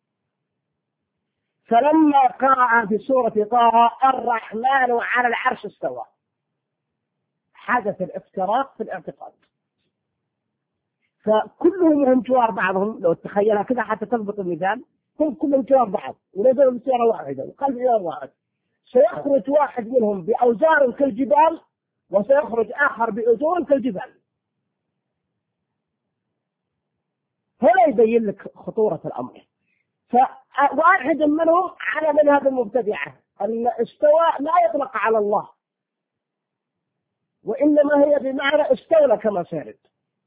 S2: فلما قرأ في سورة طه الرحمن على العرش استوى، حدث الافتراق في الاعتقاد. فكلهم هم جوار بعضهم، لو تخيلها كذا حتى تضبط المثال، هم كلهم جوار بعض ونزلوا بسيارة واحدة وقلب إمام واحد. سيخرج واحد منهم بأوزار كالجبال وسيخرج آخر بأجور كالجبال. هنا يبين لك خطورة الأمر. فواحد منهم على مذهب المبتدعة أن استوى لا يطلق على الله، وإنما هي بمعنى استولى كما سيرد.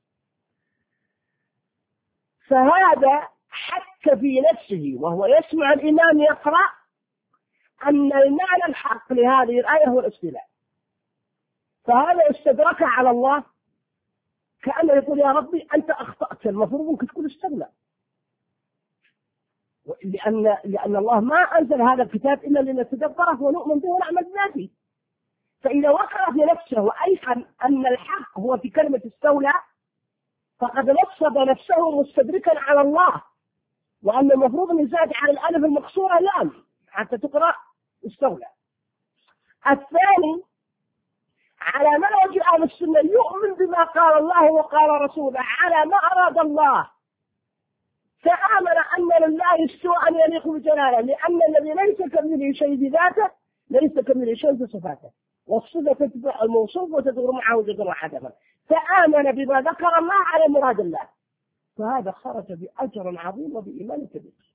S2: فهذا حك في نفسه وهو يسمع الإمام يقرأ أن المعنى الحق لهذه الآية هو الاستيلاء، فهذا استدرك على الله كأنه يقول يا ربي أنت أخطأت، المفروض أنك تقول استولى، لأن لأن الله ما أنزل هذا الكتاب إلا لنتدبره ونؤمن به ونعمل بذاته. فإذا وقع في نفسه وأيقن أن الحق هو في كلمة استولى فقد نصب نفسه مستدركا على الله، وأن المفروض أن يزاد على الألف المقصورة لام حتى تقرأ استولى. الثاني على منهج أهل السنة يؤمن بما قال الله وقال رسوله على ما أراد الله، فآمن أن لله استواء يليق بجلاله، لأن الذي ليس كمثله شيء بذاته ليس كمثله شيء بصفاته، والصفة تتبع الموصوف وتدور معه وتدور حدثا. فآمن بما ذكر الله على مراد الله، فهذا خرج بأجر عظيم وبإيمان كبير.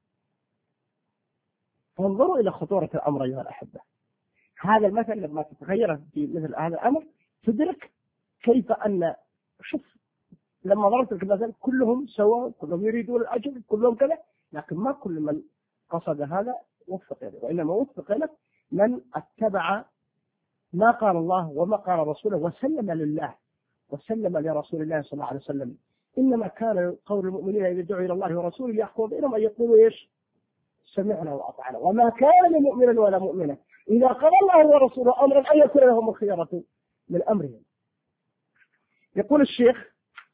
S2: فانظروا إلى خطورة الأمر أيها الأحبة. هذا المثل لما تتغير في مثل هذا الأمر تدرك كيف أن، شوف لما ضربت المثل كلهم سواء، كلهم يريدون الأجر، كلهم كذا، لكن ما كل من قصد هذا وفق له، وإنما وفق له من اتبع ما قال الله وما قال رسوله وسلم لله وسلم لرسول الله صلى الله عليه وسلم. إنما كان قول المؤمنين إذا دعوا إلى الله ورسوله ليحكم بينهم أن يقولوا إيش؟ سمعنا وأطعنا، وما كان لمؤمن ولا مؤمنة إذا قال الله ورسوله أمرا أن يكون لهم الخيرة من أمرهم. يقول الشيخ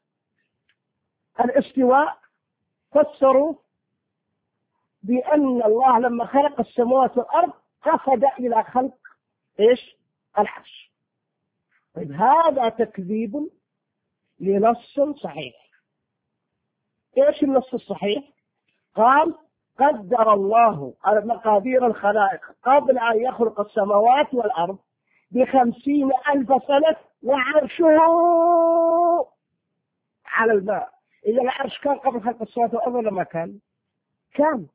S2: الاستواء فسروا بأن الله لما خلق السماوات والأرض قصد إلى خلق إيش؟ العرش. طيب هذا تكذيب لنص صحيح. إيش النص الصحيح؟ قال قدر الله مقادير الخلائق قبل أن يخلق السماوات والأرض بخمسين ألف سنة وعرشه على الماء. إذا العرش كان قبل خلق السماوات والأرض ولا ما كان؟ كان.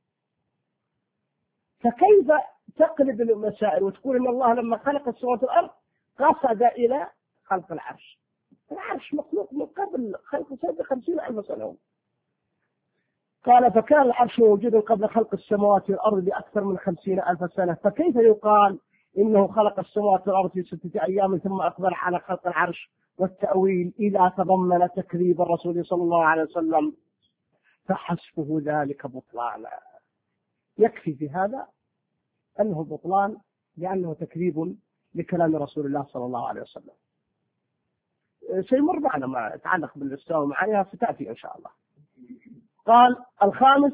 S2: فكيف تقلب المسائل وتقول إن الله لما خلق السماوات والأرض قصد إلى خلق العرش؟ العرش مخلوق من قبل خلق السماء بخمسين ألف سنة. قال فكان العرش موجودا قبل خلق السماوات والأرض بأكثر من خمسين ألف سنة، فكيف يقال إنه خلق السماوات والأرض في ستة أيام ثم أقبل على خلق العرش؟ والتأويل إذا تضمن تكذيب الرسول صلى الله عليه وسلم فحسبه ذلك بطلانا. يكفي في هذا أنه بطلان لأنه تكذيب لكلام رسول الله صلى الله عليه وسلم. سيمر معنا ما يتعلق بالاستواء ومعانيها ستأتي إن شاء الله. قال الخامس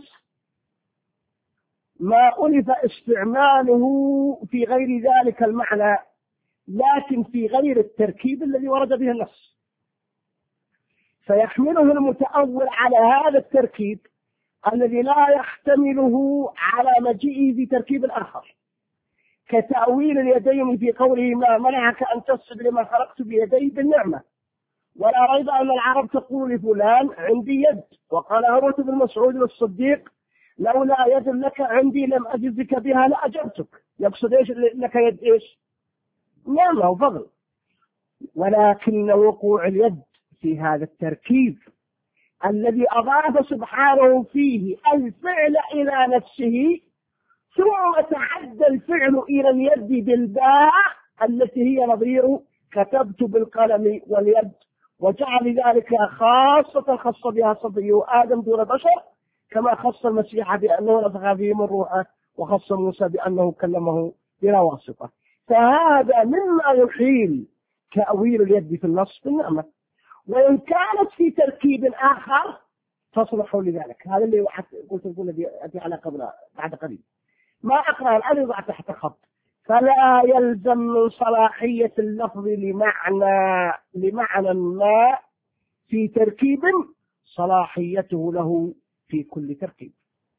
S2: ما ألف استعماله في غير ذلك المعنى لكن في غير التركيب الذي ورد به النص، فيحمله المتأول على هذا التركيب الذي لا يحتمله على مجيئه بتركيب آخر، كتأويل اليدين في قوله ما منعك أن تسجد لما خلقت بيدي بالنعمة. ولا ريب أن العرب تقول لفلان عندي يد، وقال عروة بن مسعود للصديق لولا يد لك عندي لم أجزك بها لأجرتك. يقصد إيش لك يد إيش؟ نعمة وفضل. ولكن وقوع اليد في هذا التركيب الذي أضاف سبحانه فيه الفعل إلى نفسه ثم تعدى الفعل إلى اليد بالباء التي هي نظير كتبت بالقلم واليد، وجعل ذلك خاصة خص بها صبي آدم دون بشر، كما خص المسيح بأنه نفخ فيه من روحه، وخص موسى بأنه كلمه بلا واسطة. فهذا مما يحيل تأويل اليد في النص بالنعمة، وإن كانت في تركيب آخر تصلح لذلك. هذا اللي قلت لكم الذي أتي على قبل بعد قليل. ما أقرأ الآن يضع تحت خط. فلا يلزم من صلاحية اللفظ لمعنى لمعنى ما في تركيب صلاحيته له في كل تركيب.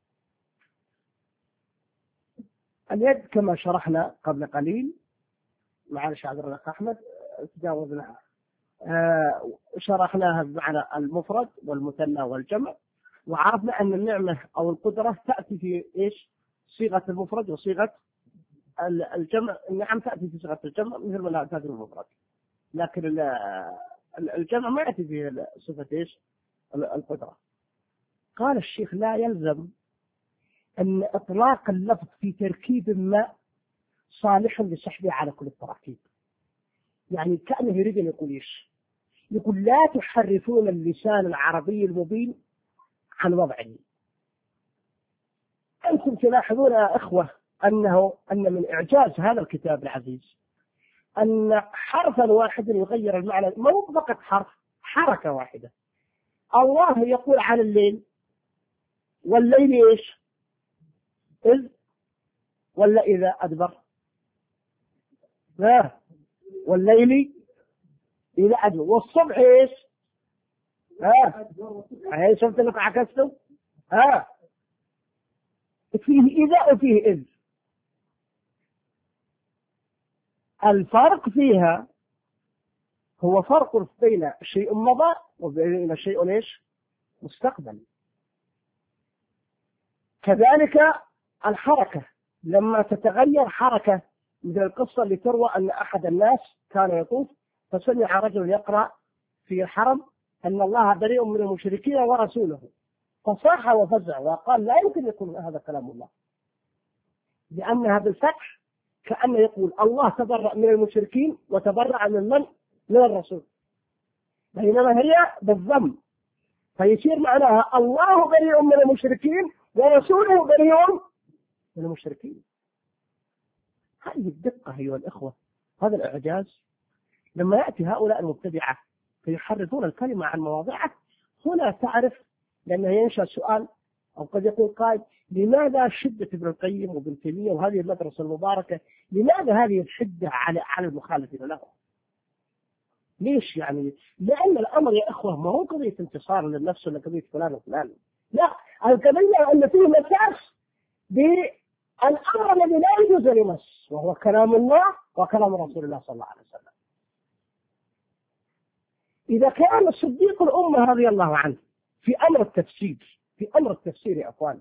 S2: اليد كما شرحنا قبل قليل معلش عذر الأخ أحمد تجاوزناها، آه شرحناها بمعنى المفرد والمثنى والجمع، وعرفنا أن النعمة أو القدرة تأتي في إيش؟ صيغة المفرد وصيغة الجمع. النعم تأتي في صيغة الجمع مثل ما تأتي في المفرد، لكن الجمع ما يأتي في صفة إيش؟ القدرة. قال الشيخ لا يلزم أن إطلاق اللفظ في تركيب ما صالح لسحبه على كل التراكيب. يعني كأنه يريد أن يقول إيش؟ يقول لا تحرفون اللسان العربي المبين عن وضعه. أنتم تلاحظون يا إخوة أنه أن من إعجاز هذا الكتاب العزيز أن حرفا واحدا يغير المعنى، ما هو فقط حرف، حركة واحدة. الله يقول على الليل والليل إيش؟ إذ ولا إذا أدبر؟ لا، والليل إذا أدبر. والصبح إيش؟ ها هاي شفت لك عكسته؟ ها فيه إذا وفيه إذ. الفرق فيها هو فرق بين شيء مضى وبين شيء إيش؟ مستقبل. كذلك الحركة لما تتغير حركة، مثل القصة اللي تروى أن أحد الناس كان يطوف فسمع رجل يقرأ في الحرم أن الله بريء من المشركين ورسوله، فصاح وفزع وقال لا يمكن يكون هذا كلام الله، لأن هذا الفتح كأنه يقول الله تبرأ من المشركين وتبرأ من من؟ من الرسول، بينما هي بالضم، فيصير معناها الله بريء من المشركين ورسوله بريء من المشركين. هذه الدقة أيها الإخوة، هذا الإعجاز. لما يأتي هؤلاء المبتدعة فيحرفون الكلمة عن مواضعه، هنا تعرف، لأنه ينشأ سؤال أو قد يقول قائل لماذا شدة ابن القيم وابن تيمية وهذه المدرسة المباركة، لماذا هذه الشدة على على المخالفين له؟ ليش يعني؟ لأن الأمر يا إخوة ما هو قضية انتصار للنفس ولا قضية فلان وفلان، لا، القضية أن فيه مساس بالأمر الذي لا يجوز لنص، وهو كلام الله وكلام رسول الله صلى الله عليه وسلم. إذا كان الصديق الأمة رضي الله عنه في أمر التفسير في أمر التفسير يا أخوان،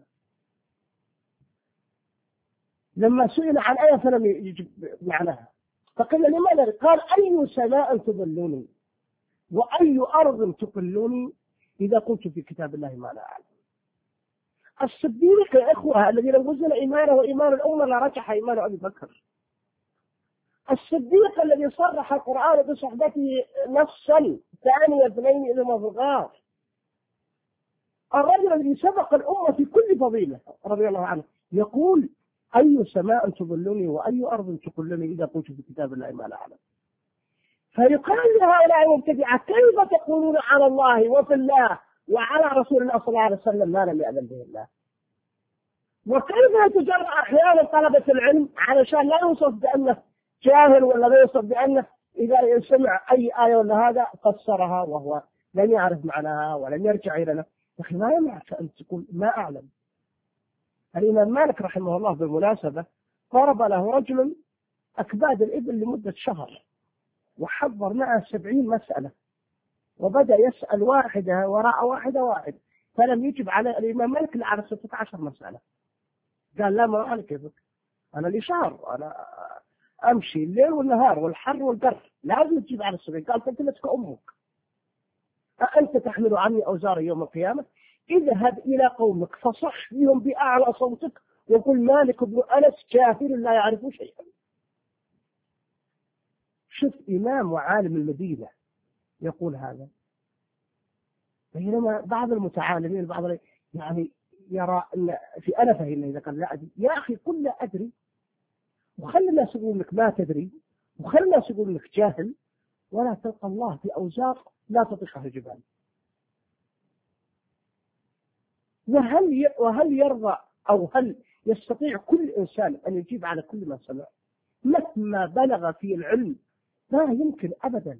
S2: لما سئل عن آية فلم يجب معناها فقال لماذا؟ قال أي سماء تظلني وأي أرض تقلني إذا قلت في كتاب الله ما لا أعلم. الصديق يا إخوة الذي لو وزن إيمانه وإيمان الأمة لرجح إيمان أبي بكر. الصديق الذي صرح القرآن بصحبته نصا ثاني اثنين إذا ما في الغار. الرجل الذي سبق الأمة في كل فضيلة رضي الله عنه يقول أي سماء تظلني وأي أرض تقلني إذا قلت في كتاب الله ما لا أعلم. فيقال لهؤلاء المبتدعة كيف تقولون على الله وفي الله وعلى رسول الله صلى الله عليه وسلم ما لم يأذن به الله؟ وكيف يتجرأ أحيانا طلبة العلم علشان لا يوصف بأنه جاهل ولا لا يوصف بأنه إذا سمع أي آية ولا هذا فسرها وهو لم يعرف معناها ولم يرجع إلى نفسه. يا أخي ما يمنعك أن تقول ما أعلم. الإمام مالك رحمه الله بالمناسبة ضرب له رجل أكباد الإبل لمدة شهر وحضر معه سبعين مسألة وبدأ يسأل واحدة وراء واحدة واحدة فلم يجب على الإمام مالك إلا على ستة عشر مسألة. قال لا ما أنا كيفك، أنا لي شهر أنا أمشي الليل والنهار والحر والبر لازم تجيب على السبعين. قال فتلتك أمك أأنت تحمل عني أوزاري يوم القيامة؟ اذهب إلى قومك فصح بهم بأعلى صوتك وقل مالك بن أنس كافر لا يعرف شيئا. شوف إمام وعالم المدينة يقول هذا، بينما بعض المتعالمين بعض يعني يرى أن في أنفه إنه إذا قال لا أدري. يا أخي قل لا أدري وخلي الناس يقولون لك ما تدري وخلي الناس يقولون لك جاهل ولا تلقى الله في أوزار لا تطيقها الجبال. وهل وهل يرضى أو هل يستطيع كل إنسان أن يجيب على كل ما سمع مهما بلغ في العلم؟ لا يمكن أبدا.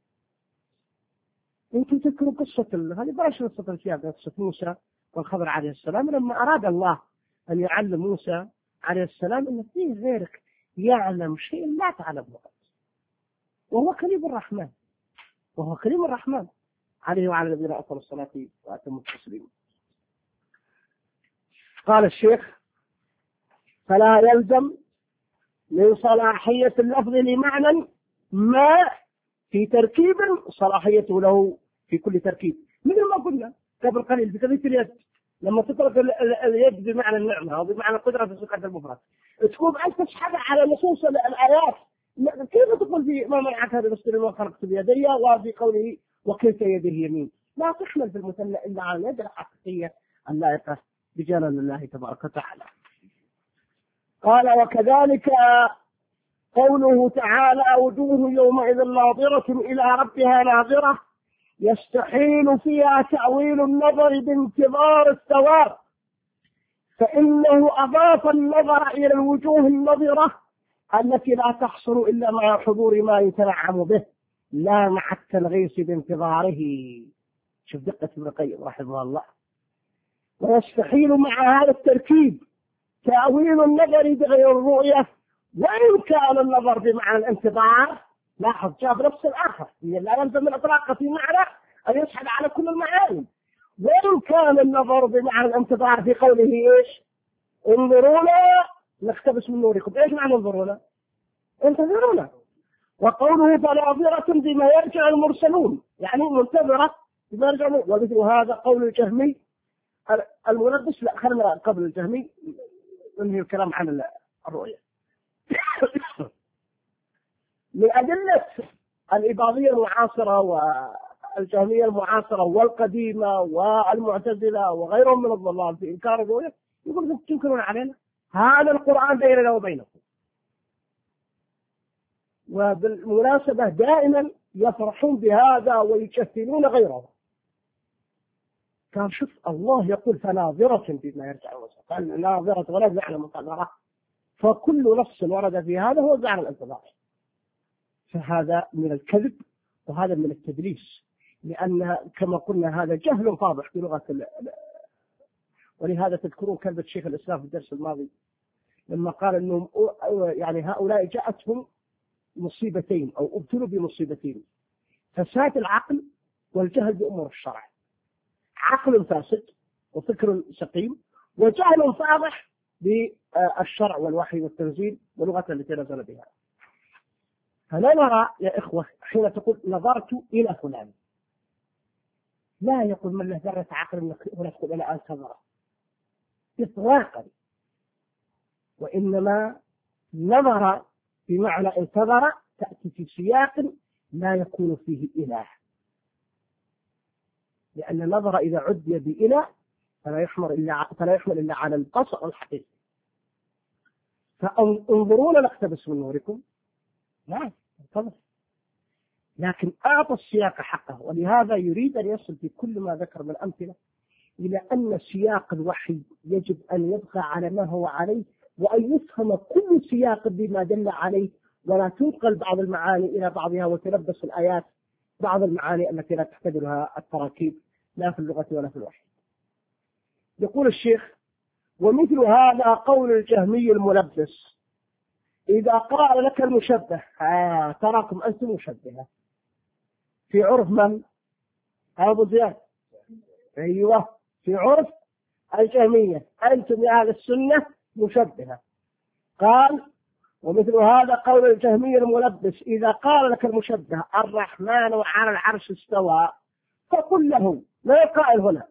S2: أنتم تذكروا قصة هذه بلاش قصة الأشياء قصة موسى والخضر عليه السلام لما أراد الله أن يعلم موسى عليه السلام أن فيه غيرك يعلم شيء لا تعلمه وهو كريم الرحمن وهو كريم الرحمن عليه وعلى نبينا أفضل الصلاة وأتم التسليم. قال الشيخ فلا يلزم من صلاحية اللفظ لمعنى ما في تركيب صلاحيته له في كل تركيب. مثل ما قلنا قبل قليل في قضية اليد لما تطلق اليد بمعنى النعمة أو بمعنى القدرة في صيغة المفرد تقوم أنت تسحب على نصوص الآيات. كيف تقول في ما منعك هذا المسلم وخلقت بيدي وفي قوله وكلتا يده يمين؟ لا تحمل في المثنى إلا على اليد الحقيقية اللائقة بجلال الله تبارك وتعالى. قال وكذلك قوله تعالى وجوه يومئذ ناظرة إلى ربها ناظرة يستحيل فيها تأويل النظر بانتظار الثواب فإنه أضاف النظر إلى الوجوه النظرة التي لا تحصل إلا مع حضور ما يتنعم به لا مع التنغيص بانتظاره. شوف دقة ابن القيم رحمه الله. ويستحيل مع هذا التركيب تأويل النظر بغير الرؤية وإن كان النظر بمعنى الانتظار. لاحظ جاب نفس الآخر لا يلزم من إطلاقه في معنى أن يسحب على كل المعاني. وإن كان النظر بمعنى الانتظار في قوله إيش انظرونا نقتبس من نوركم. إيش معنى انظرونا؟ انتظرونا. وقوله فناظرة بما يرجع المرسلون يعني منتظرة بما يرجع. ومثل هذا قول الجهمي الملبس. لا خلنا قبل الجهمي ننهي الكلام عن الرؤية. من أدلة الإباضية المعاصرة والجهمية المعاصرة والقديمة والمعتزلة وغيرهم من الضلال في إنكار الرؤية يقول تنكرون علينا هذا القرآن بيننا وبينكم. وبالمناسبة دائما يفرحون بهذا ويكفلون غيره. كان شوف الله يقول فناظرة بما يرجع الوسط قال ناظرة ولا زعل منتظرة فكل نص ورد في هذا هو زعل الانتظار. فهذا من الكذب وهذا من التدليس لأن كما قلنا هذا جهل فاضح بلغة ال... ولهذا تذكرون كلمة شيخ الإسلام في الدرس الماضي لما قال أنهم يعني هؤلاء جاءتهم مصيبتين أو ابتلوا بمصيبتين فساد العقل والجهل بأمور الشرع. عقل فاسد وفكر سقيم وجهل فاضح بالشرع والوحي والتنزيل ولغة التي نزل بها. فنظر يا إخوة حين تقول نظرت إلى فلان، لا يقول من له ذرة عقل هنا تقول أنا أنتظره إطلاقا، وإنما نظر بمعنى انتظر تأتي في سياق لا يكون فيه إله، لأن النظر إذا عدي بإله فلا يحمل إلا فلا يحمل إلا على البصر الحقيقي. فانظرونا نقتبس من نوركم، نعم انتظر، لكن أعطى السياق حقه. ولهذا يريد أن يصل في كل ما ذكر من الأمثلة إلى أن سياق الوحي يجب أن يبقى على ما هو عليه، وأن يفهم كل سياق بما دل عليه، ولا تنقل بعض المعاني إلى بعضها وتلبس الآيات بعض المعاني التي لا تحتملها التراكيب لا في اللغة ولا في الوحي. يقول الشيخ: ومثل هذا قول الجهمي الملبس إذا قال لك المشبه آه تراكم أنتم مشبهة في عرف من؟ أبو زياد. أيوة في عرف الجهمية أنتم يا أهل السنة مشبهة. قال: ومثل هذا قول الجهمي الملبس إذا قال لك المشبه الرحمن على العرش استوى فقل له، ما القائل هنا؟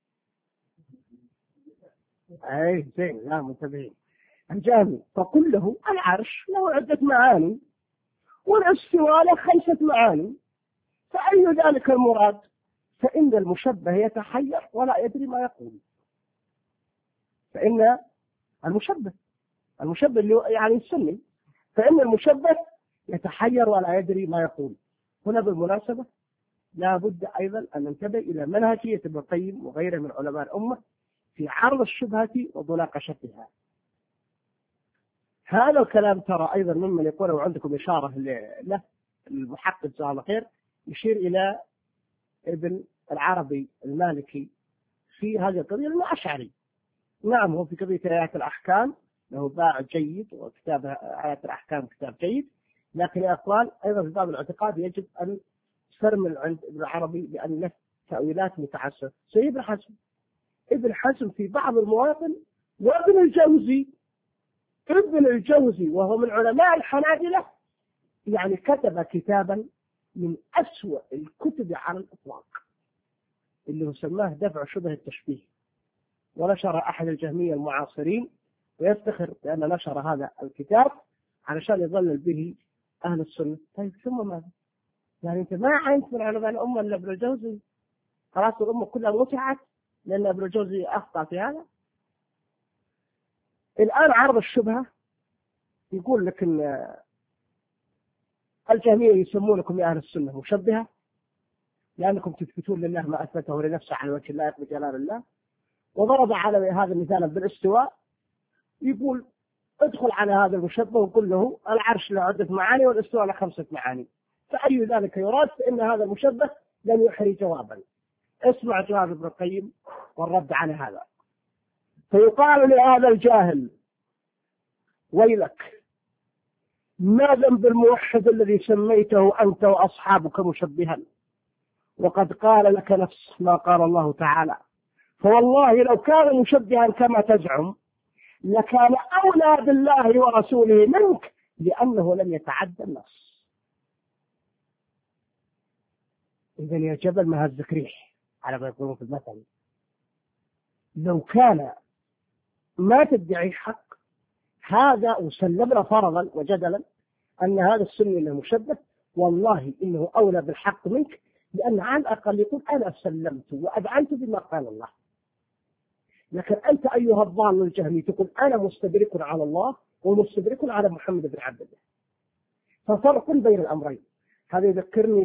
S2: أي زين، لا منتبهين. الجهمي فقل له العرش له عدة معاني والاستواء له خمسة معاني، فأي ذلك المراد؟ فإن المشبه يتحير ولا يدري ما يقول. فإن المشبه المشبه اللي يعني السني، فإن المشبه يتحير ولا يدري ما يقول. هنا بالمناسبة لا بد أيضا أن ننتبه إلى منهجية ابن القيم وغيره من علماء الأمة في عرض الشبهة ومناقشتها. هذا الكلام ترى أيضا ممن يقول عندكم إشارة له المحقق جزاه الله خير، يشير إلى ابن العربي المالكي في هذه القضية لأنه أشعري. نعم هو في قضية آيات الأحكام له باع جيد وكتاب آيات الأحكام كتاب جيد، لكن يا أخوان أيضا في باب الاعتقاد يجب أن تفرمل عند ابن العربي لأن له تأويلات متعسفة. زي ابن حزم ابن حزم في بعض المواطن، وابن الجوزي ابن الجوزي وهو من علماء الحنابلة يعني كتب كتابا من أسوأ الكتب على الإطلاق اللي هو سماه دفع شبه التشبيه، ونشر أحد الجهمية المعاصرين ويفتخر بأن نشر هذا الكتاب علشان يظلل به أهل السنة. طيب ثم ماذا؟ يعني أنت ما عينت من علماء الأمة إلا ابن الجوزي؟ خلاص الأمة كلها متعت لأن ابن الجوزي أخطأ في هذا. الآن عرض الشبهة يقول لك إن الجهمية يسمونكم يا أهل السنة مشبهة لأنكم تثبتون لله ما أثبته لنفسه على وجه الله بجلال الله، وضرب على هذا مثالا بالاستواء، يقول ادخل على هذا المشبه وقل له العرش له عدة معاني والاستواء له خمسة معاني، فأي ذلك يراد؟ فإن هذا المشبه لم يحري جوابا. اسمع جواب ابن القيم والرد على هذا. فيقال لهذا الجاهل ويلك، ما ذنب الموحد الذي سميته أنت وأصحابك مشبها وقد قال لك نفس ما قال الله تعالى؟ فوالله لو كان مشبها كما تزعم لكان أولى بالله ورسوله منك لأنه لم يتعدى النص. إذن يا جبل ما هزك ريح على ما يقولون في المثل، لو كان ما تدعي حق هذا وسلمنا فرضا وجدلا أن هذا السني له مشبه، والله إنه أولى بالحق منك، لأن على الأقل يقول أنا سلمت وأذعنت بما قال الله. لكن أنت أيها الضال الجهمي تقول أنا مستدرك على الله ومستدرك على محمد بن عبد الله، ففرق بين الأمرين. هذا يذكرني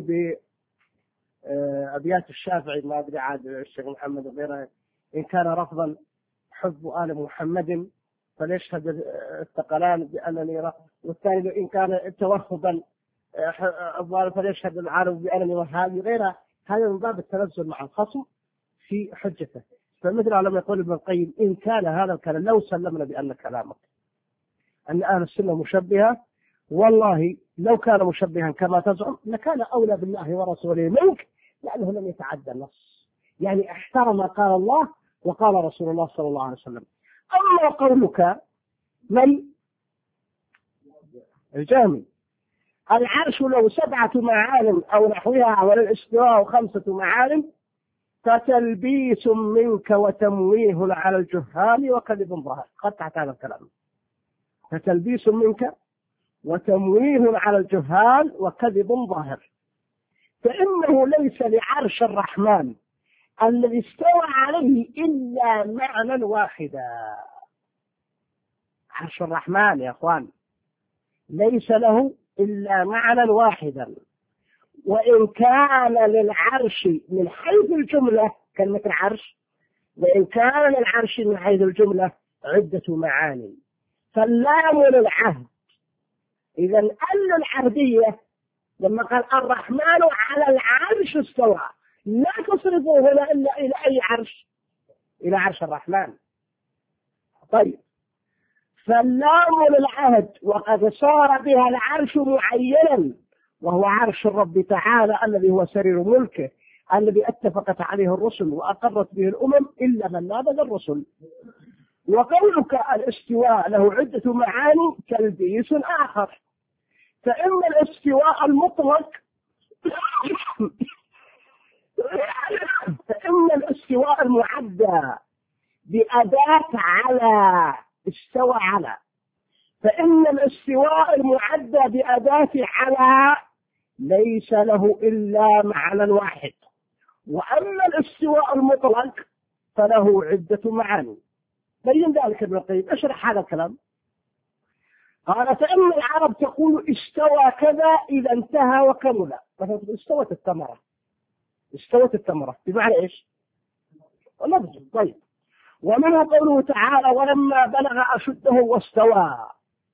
S2: بأبيات الشافعي، ما أدري عاد الشيخ محمد وغيره، إن كان رفضا حب آل محمد فليشهد الثقلان بأنني رفض، والثاني إن كان توهبا فليشهد العالم بأنني وهابي غيرها. هذا من باب التنزل مع الخصم في حجته. فمثل لما يقول ابن القيم إن كان هذا الكلام لو سلمنا بأن كلامك أن أهل السنة مشبهة، والله لو كان مشبها كما تزعم لكان أولى بالله ورسوله منك لأنه لم يتعدى النص، يعني احترم ما قال الله وقال رسول الله صلى الله عليه وسلم. أما قولك من الجهمي العرش له سبعة معالم أو نحوها، وللاستواء خمسة معالم، فتلبيس منك وتمويه على الجهال وكذب ظاهر. قد تحت هذا الكلام، فتلبيس منك وتمويه على الجهال وكذب ظاهر. فإنه ليس لعرش الرحمن الذي استوى عليه إلا معنى واحدا. عرش الرحمن يا أخوان ليس له إلا معنى واحدا، وإن كان للعرش من حيث الجملة كلمة العرش، وإن كان للعرش من حيث الجملة عدة معاني. فاللام للعهد، إذا ال العهدية لما قال الرحمن على العرش استوى، لا تصرفه هنا إلا إلى أي عرش؟ إلى عرش الرحمن. طيب، فاللام للعهد، وقد صار بها العرش معينا، وهو عرش الرب تعالى الذي هو سرير ملكه، الذي اتفقت عليه الرسل وأقرت به الأمم إلا من نابذ الرسل. وقولك الاستواء له عدة معاني تلبيس آخر. فإن الاستواء المطلق فإن الاستواء المعدى بأداة على، استوى على، فإن الاستواء المعدى بأداة على ليس له إلا معنى واحد. وأما الاستواء المطلق فله عدة معاني. بين ذلك ابن القيم، اشرح هذا الكلام. قال: فإن العرب تقول استوى كذا إذا انتهى وكمل. مثلا استوت التمرة، استوت التمرة بمعنى إيش؟ لفظ. طيب، ومنها قوله تعالى: ولما بلغ أشده واستوى.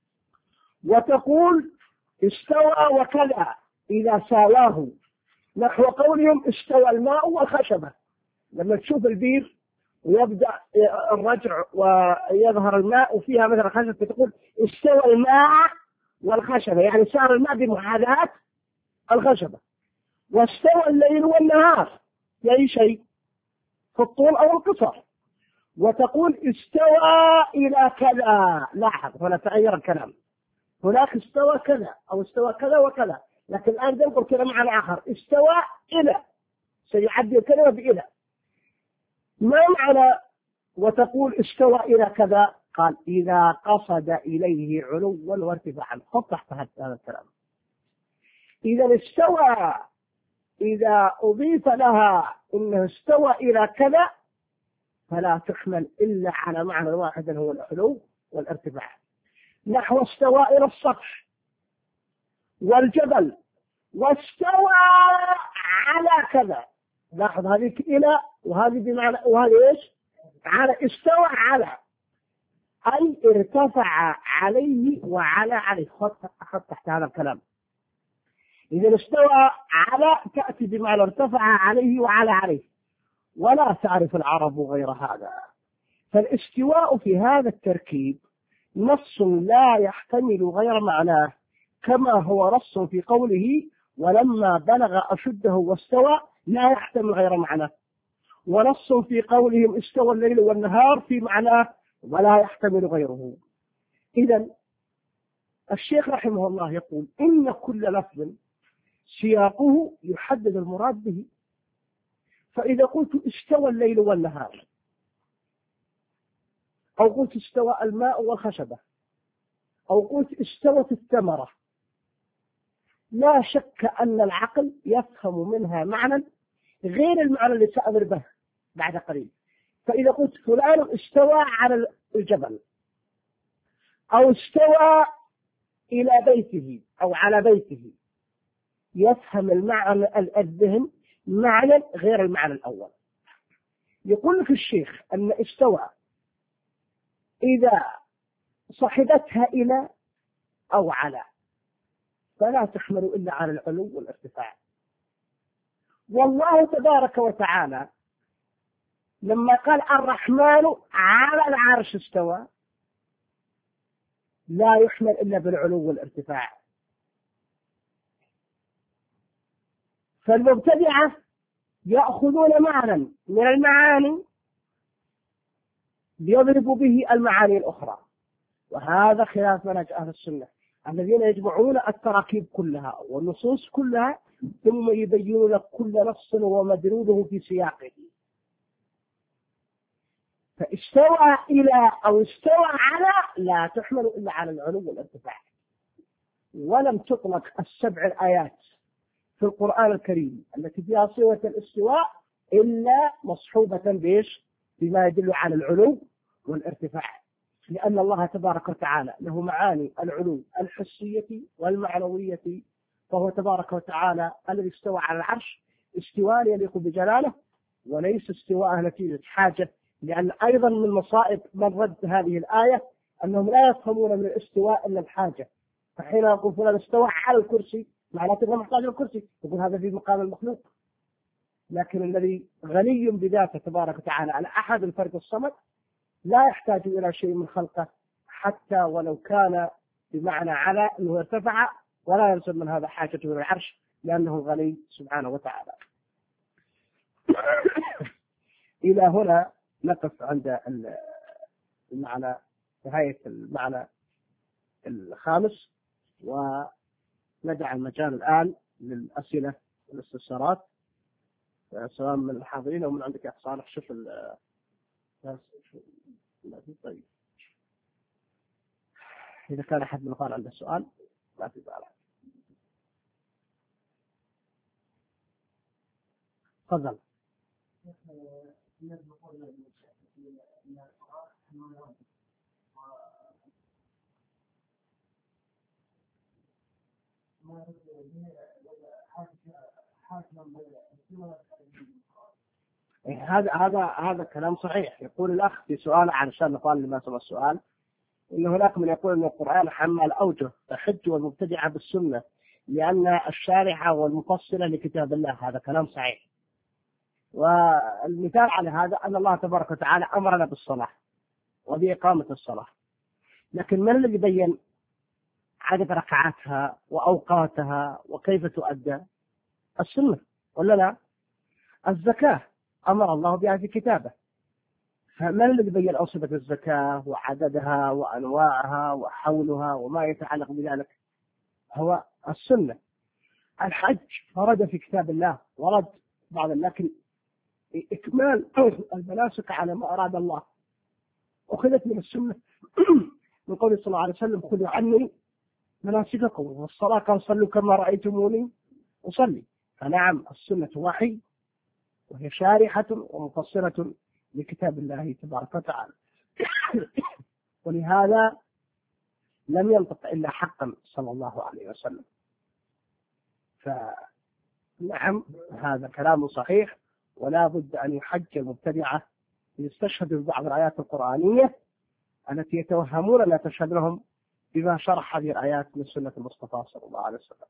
S2: وتقول استوى وكذا إذا ساواه، نحو قولهم استوى الماء والخشبة. لما تشوف البير ويبدأ الرجع ويظهر الماء وفيها مثلا خشبة، تقول استوى الماء والخشبة، يعني صار الماء بمحاذاة الخشبة. واستوى الليل والنهار في أي شيء، في الطول أو القصر. وتقول استوى إلى كذا. لاحظ هنا تغير الكلام، هناك استوى كذا أو استوى كذا وكذا، لكن الآن ننظر كذا معنى آخر، استوى إلى، سيعدي الكلمة بإلى. ما معنى وتقول استوى إلى كذا؟ قال: إذا قصد إليه علوا وارتفاعا. خط تحت هذا الكلام. إذا استوى إذا أضيف لها إنه استوى إلى كذا فلا تحمل إلا على معنى واحد، هو العلو والارتفاع. نحو استوى إلى السطح والجبل، واستوى على كذا. لاحظ هذه إلى وهذه بمعنى، وهذه إيش؟ على. استوى على أي ارتفع عليه وعلى عليه. خط تحت هذا الكلام. إذا استوى على تأتي بمعنى ارتفع عليه وعلى عليه، ولا تعرف العرب غير هذا. فالاستواء في هذا التركيب نص لا يحتمل غير معناه، كما هو نص في قوله: ولما بلغ أشده واستوى، لا يحتمل غير معناه. ونص في قولهم استوى الليل والنهار في معناه ولا يحتمل غيره. إذن الشيخ رحمه الله يقول: إن كل لفظ سياقه يحدد المراد به. فإذا قلت استوى الليل والنهار، أو قلت استوى الماء والخشبة، أو قلت استوت الثمرة، لا شك أن العقل يفهم منها معنى غير المعنى اللي سأضربه بعد قليل. فإذا قلت فلان استوى على الجبل، أو استوى إلى بيته أو على بيته، يفهم المعنى الذهن معنى غير المعنى الأول. يقول لك الشيخ أن استوى إذا صحبتها إلى أو على فلا تحمل إلا على العلو والارتفاع. والله تبارك وتعالى لما قال الرحمن على العرش استوى، لا يحمل إلا بالعلو والارتفاع. فالمبتدعة يأخذون معنى من المعاني ليضربوا به المعاني الأخرى، وهذا خلاف منهج أهل السنة. الذين يجمعون التراكيب كلها والنصوص كلها ثم يبينون لك كل نص ومدلوله في سياقه. فاستوى إلى أو استوى على لا تحمل إلا على العلو والارتفاع. ولم تطلق السبع الآيات في القرآن الكريم التي فيها صيغة الاستواء إلا مصحوبة بإيش؟ بما يدل على العلو والارتفاع، لأن الله تبارك وتعالى له معاني العلو الحسية والمعنوية، فهو تبارك وتعالى الذي استوى على العرش استواء يليق بجلاله وليس استواء نتيجة حاجة، لأن أيضا من مصائب من رد هذه الآية أنهم لا يفهمون من الاستواء إلا الحاجة. فحين يقول فلان استوى على الكرسي معناته أنه محتاج الكرسي، يقول هذا في مقام المخلوق. لكن الذي غني بذاته تبارك وتعالى على أحد الفرد الصمد لا يحتاج إلى شيء من خلقه، حتى ولو كان بمعنى على أنه ارتفع، ولا يلزم من هذا حاجته إلى العرش لأنه غني سبحانه وتعالى. إلى هنا نقف عند المعنى، نهاية المعنى الخامس، وندع المجال الآن للأسئلة والاستفسارات سواء من الحاضرين أو من عندك يا صالح. شوف ال طيب إذا كان أحد من الأخوان عنده سؤال لا في بأس. تفضل. هذا هذا هذا كلام صحيح. يقول الأخ في سؤال علشان نقال لما سمع السؤال إن هناك من يقول أن القرآن حمل أوجه تحج والمبتدعة بالسنة لأن الشارحة والمفصلة لكتاب الله. هذا كلام صحيح، والمثال على هذا أن الله تبارك وتعالى أمرنا بالصلاة وبإقامة الصلاة، لكن من الذي بين عدد ركعاتها وأوقاتها وكيف تؤدى؟ السنة ولا لا؟ الزكاة أمر الله بها في كتابه، فمن الذي بين أنصبة الزكاة وعددها وأنواعها وحولها وما يتعلق بذلك؟ هو السنة. الحج ورد في كتاب الله، ورد بعض، لكن إكمال المناسك على ما أراد الله أخذت من السنة من قول صلى الله عليه وسلم خذوا عني مناسككم، والصلاة قال صلوا كما رأيتموني أصلي. فنعم السنة وحي وهي شارحة ومفسرة لكتاب الله تبارك وتعالى، ولهذا لم ينطق إلا حقا صلى الله عليه وسلم. فنعم هذا كلام صحيح، ولا بد أن يحج المبتدعة يستشهدوا ببعض الآيات القرآنية التي يتوهمون أن تشهد لهم بما شرح هذه الآيات من سنة المصطفى صلى الله عليه وسلم.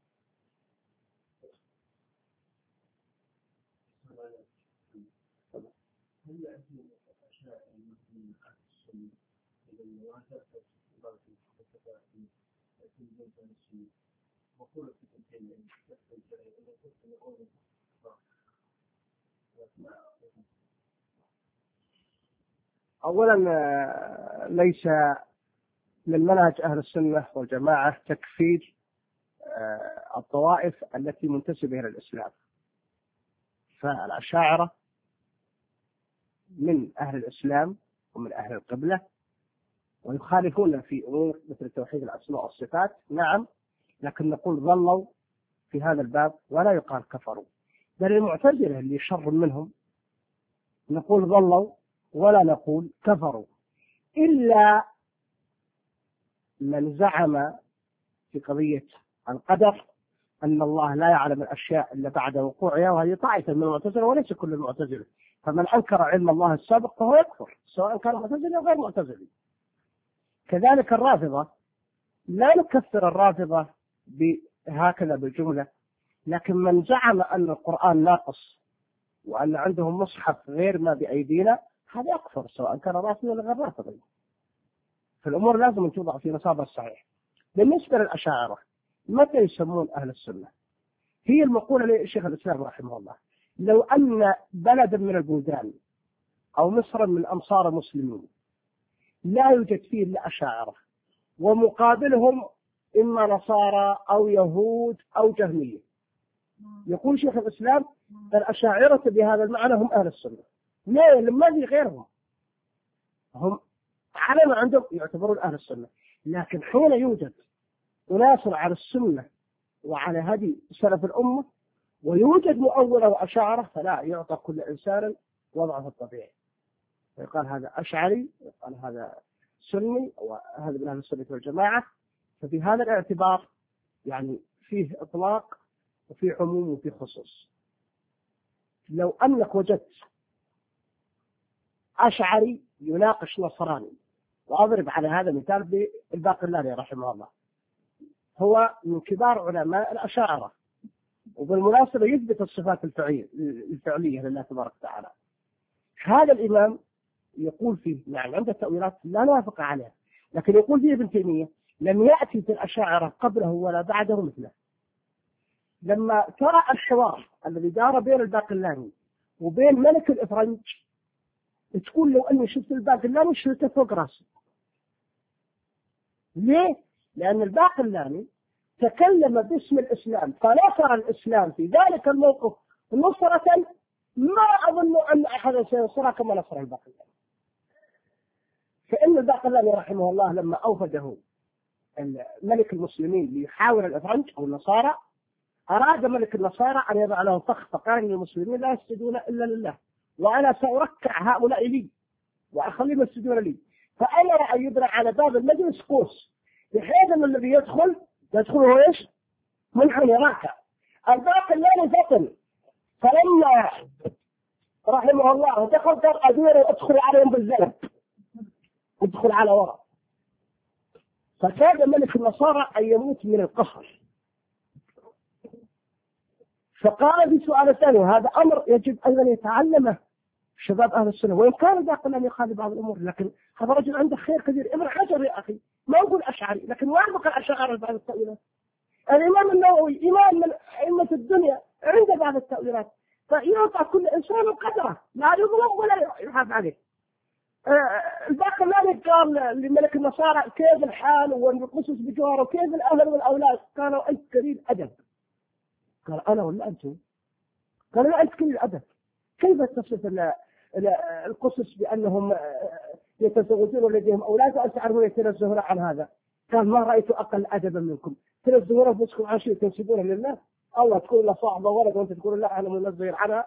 S2: أولا ليس من منهج أهل السنة والجماعة تكفير الطوائف التي منتسبة إلى الإسلام، فالأشاعرة من أهل الإسلام ومن أهل القبلة ويخالفون في أمور مثل توحيد الأسماء والصفات، نعم، لكن نقول ظلوا في هذا الباب ولا يقال كفروا. بل المعتزلة اللي شر منهم نقول ظلوا ولا نقول كفروا، إلا من زعم في قضية القدر أن الله لا يعلم الأشياء إلا بعد وقوعها، وهذه طائفة من المعتزلة وليس كل المعتزلة. فمن أنكر علم الله السابق فهو يكفر سواء كان معتزلي أو غير معتزلي. كذلك الرافضة لا نكفر الرافضة بهكذا بالجملة، لكن من زعم أن القرآن ناقص وأن عندهم مصحف غير ما بأيدينا هذا يكفر سواء كان رافضي ولا غير رافضي. فالأمور لازم أن توضع في نصابها الصحيح. بالنسبة للأشاعرة متى يسمون أهل السنة؟ هي المقولة للشيخ الإسلام رحمه الله، لو أن بلدا من البلدان أو مصر من أمصار المسلمين لا يوجد فيه إلا أشاعرة ومقابلهم إما نصارى أو يهود أو جهمية. يقول شيخ الإسلام الأشاعرة بهذا المعنى هم أهل السنة. ليه؟ لما في غيرهم هم على ما عندهم يعتبرون أهل السنة. لكن حين يوجد أناس على السنة وعلى هدي سلف الأمة ويوجد مؤولة وأشاعرة فلا يعطى كل إنسان وضعه الطبيعي، يقال هذا أشعري، يقال هذا سني، وهذا من أهل السنة والجماعة. ففي هذا الاعتبار يعني فيه إطلاق وفيه عموم وفيه خصوص. لو أنك وجدت أشعري يناقش نصراني، وأضرب على هذا مثال بالباقلاني رحمه الله، هو من كبار علماء الأشاعرة، وبالمناسبة يثبت الصفات الفعلية لله تبارك وتعالى. هذا الإمام يقول فيه يعني عنده تأويلات لا نوافق عليها، لكن يقول فيه ابن تيمية لم يأتي في الأشاعرة قبله ولا بعده مثله. لما ترى الحوار الذي دار بين الباقلاني وبين ملك الإفرنج تقول لو أني شفت الباقلاني شفته فوق راسي. ليه؟ لأن الباقلاني تكلم باسم الإسلام فنصر الإسلام في ذلك الموقف نصرة ما أظن أن أحد سينصرها كما نصر الباقلاني. فإن الباقلاني رحمه الله لما أوفده ملك المسلمين ليحاول الإفرنج أو النصارى، أراد ملك النصارى أن يضع له فخ، فقال للمسلمين لا يسجدون إلا لله، وأنا سأركع هؤلاء لي وأخليهم يسجدون لي. فأمر أن يبنى على باب المجلس قوس بحيث أن الذي يدخل يدخل هو إيش؟ منحني راكع. الباقلاني فطن، فلما رحمه الله دخل قال أدير أدخل عليهم بالزلب، ادخل على وراء. فكاد ملك النصارى أن يموت من القهر. فقال في سؤال ثاني، هذا أمر يجب أيضا يتعلمه شباب أهل السنة، وإن كان الباقلاني أن يخالف بعض الأمور، لكن هذا رجل عنده خير كثير. ابن حجر يا أخي ما أقول أشعري، لكن وافق الأشاعرة بعض التأويلات. الإمام النووي إمام من أئمة الدنيا عنده بعض التأويلات. فيعطى كل إنسان قدره، لا يظلم ولا يحاف عليه. الباقلاني قال لملك النصارى كيف الحال والقصص بجواره وكيف الأهل والأولاد؟ قالوا أنت قليل أدب. قال أنا ولا أنتم؟ قال لا أنت قليل أدب. كيف تصف القصص بأنهم يتزوجون ولديهم أولاد وأنت تعرفون يتنزهون عن هذا؟ قال ما رأيت أقل أدبا منكم، تنزهون أنفسكم عن شيء تنسبونه لله. الله تقول له صاحبه ولد وأنت تقول لا أنا منزه عنها.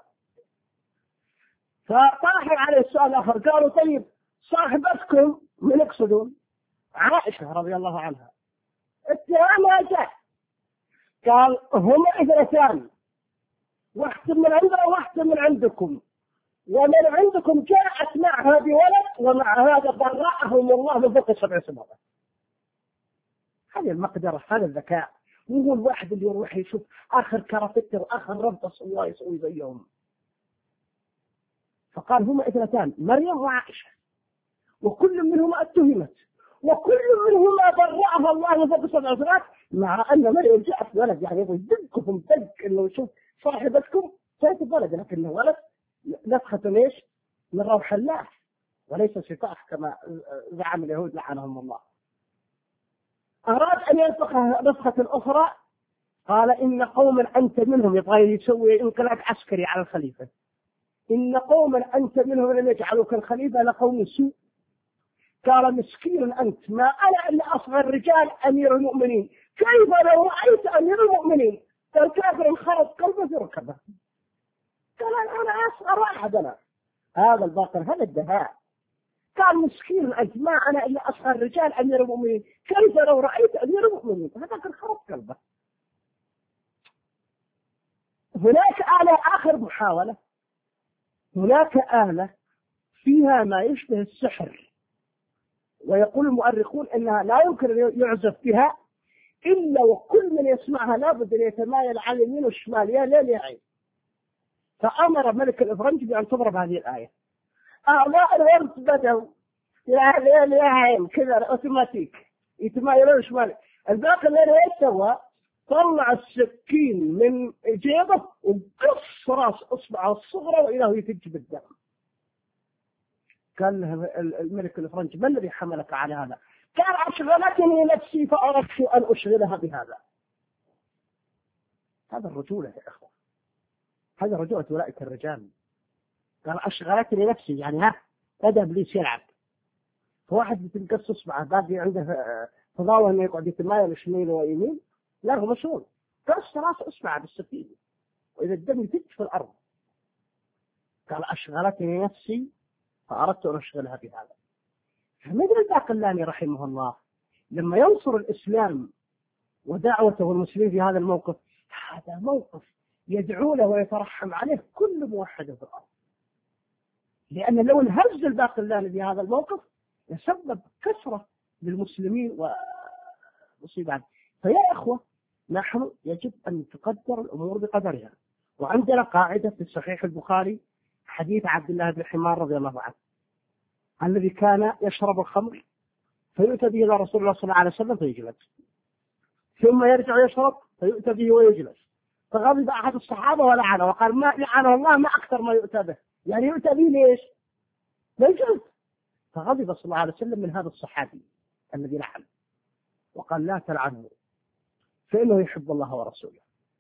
S2: فطرحوا عليه السؤال الآخر، قالوا طيب صاحبتكم من يقصدون؟ عائشة رضي الله عنها. اتهامها جاء قال هما اثنتان، واحد من عندنا وواحد من عندكم، ومن عندكم جاءت معها بولد ومع هذا برأهم الله من فوق سبع سماوات. هذه المقدرة، هذا الذكاء. وهو الواحد اللي يروح يشوف آخر كرافتة وآخر ربطة الله يسوي زيهم. فقال هما اثنتان مريم وعائشة، وكل منهما اتهمت، وكل منهما برأها الله من فوق سبع سماوات، مع أن مريم جاءت ولد. يعني يقول دقكم دق إنه يشوف صاحبتكم جاءت ولد، لكنه ولد نفخة ليش؟ من روح الله وليس شفاح كما زعم اليهود لعنهم الله. أراد أن ينفخ نفخة أخرى، قال إن قوما أنت منهم، يبغى يسوي انقلاب عسكري على الخليفة. إن قوما أنت منهم لم يجعلوك الخليفة لقوم سوء. قال مسكين أنت، ما أنا إلا أصغر الرجال أمير المؤمنين، كيف لو رأيت أمير المؤمنين الكافر انخرط قلبه في ركبه؟ قال أنا أصغر أحد. أنا هذا الباطل، هذا الدهاء. قال مسكين أنت، ما أنا إلا أصغر الرجال أمير المؤمنين، كيف لو رأيت أمير المؤمنين؟ هذا انخرط قلبه. هناك آلة آخر محاولة، هناك آلة فيها ما يشبه السحر، ويقول المؤرخون إنها لا يمكن أن يعزف بها إلا وكل من يسمعها لابد أن يتمايل على اليمين والشمال يا ليل يا عين. فأمر ملك الإفرنج بأن تضرب هذه الآية. أعضاء الورد بدأوا يا ليل يا عين كذا أوتوماتيك يتمايلون شمال. الباقي اللي ايش سوى؟ طلع السكين من جيبه وقص راس اصبعه الصغرى والى هو يتج بالدم. قال له الملك الفرنسي ما الذي حملك على هذا؟ قال أشغلتني نفسي فأردت أن أشغلها بهذا. هذا الرجولة يا إخوة، هذا رجولة أولئك الرجال. قال أشغلتني نفسي، يعني ها بدأ إبليس يلعب. فواحد بتنقص إصبعه باقي عنده فضاوة إنه يقعد يتمايل شمال ويمين، لا هو مشغول، قص راس إصبعه بالسكين وإذا الدم يفتش في الأرض. قال أشغلتني نفسي فأردت أن أشغلها بهذا. فمثل الباقلاني رحمه الله لما ينصر الإسلام ودعوته المسلمين في هذا الموقف، هذا موقف يدعو له ويترحم عليه كل موحد في الأرض، لأن لو انهز الباقلاني في هذا الموقف يسبب كثرة للمسلمين ومصيبة. فيا إخوة، نحن يجب أن تقدر الأمور بقدرها. وعندنا قاعدة في صحيح البخاري حديث عبد الله بن حمار رضي الله عنه الذي كان يشرب الخمر فيؤتى به إلى رسول الله صلى الله عليه وسلم فيجلس، ثم يرجع يشرب فيؤتى به ويجلس، فغضب أحد الصحابة ولعنه وقال ما لعنه الله ما أكثر ما يؤتى به، يعني يؤتى به ليش؟ ليجلس. فغضب صلى الله عليه وسلم من هذا الصحابي الذي لعن وقال لا تلعنه فإنه يحب الله ورسوله.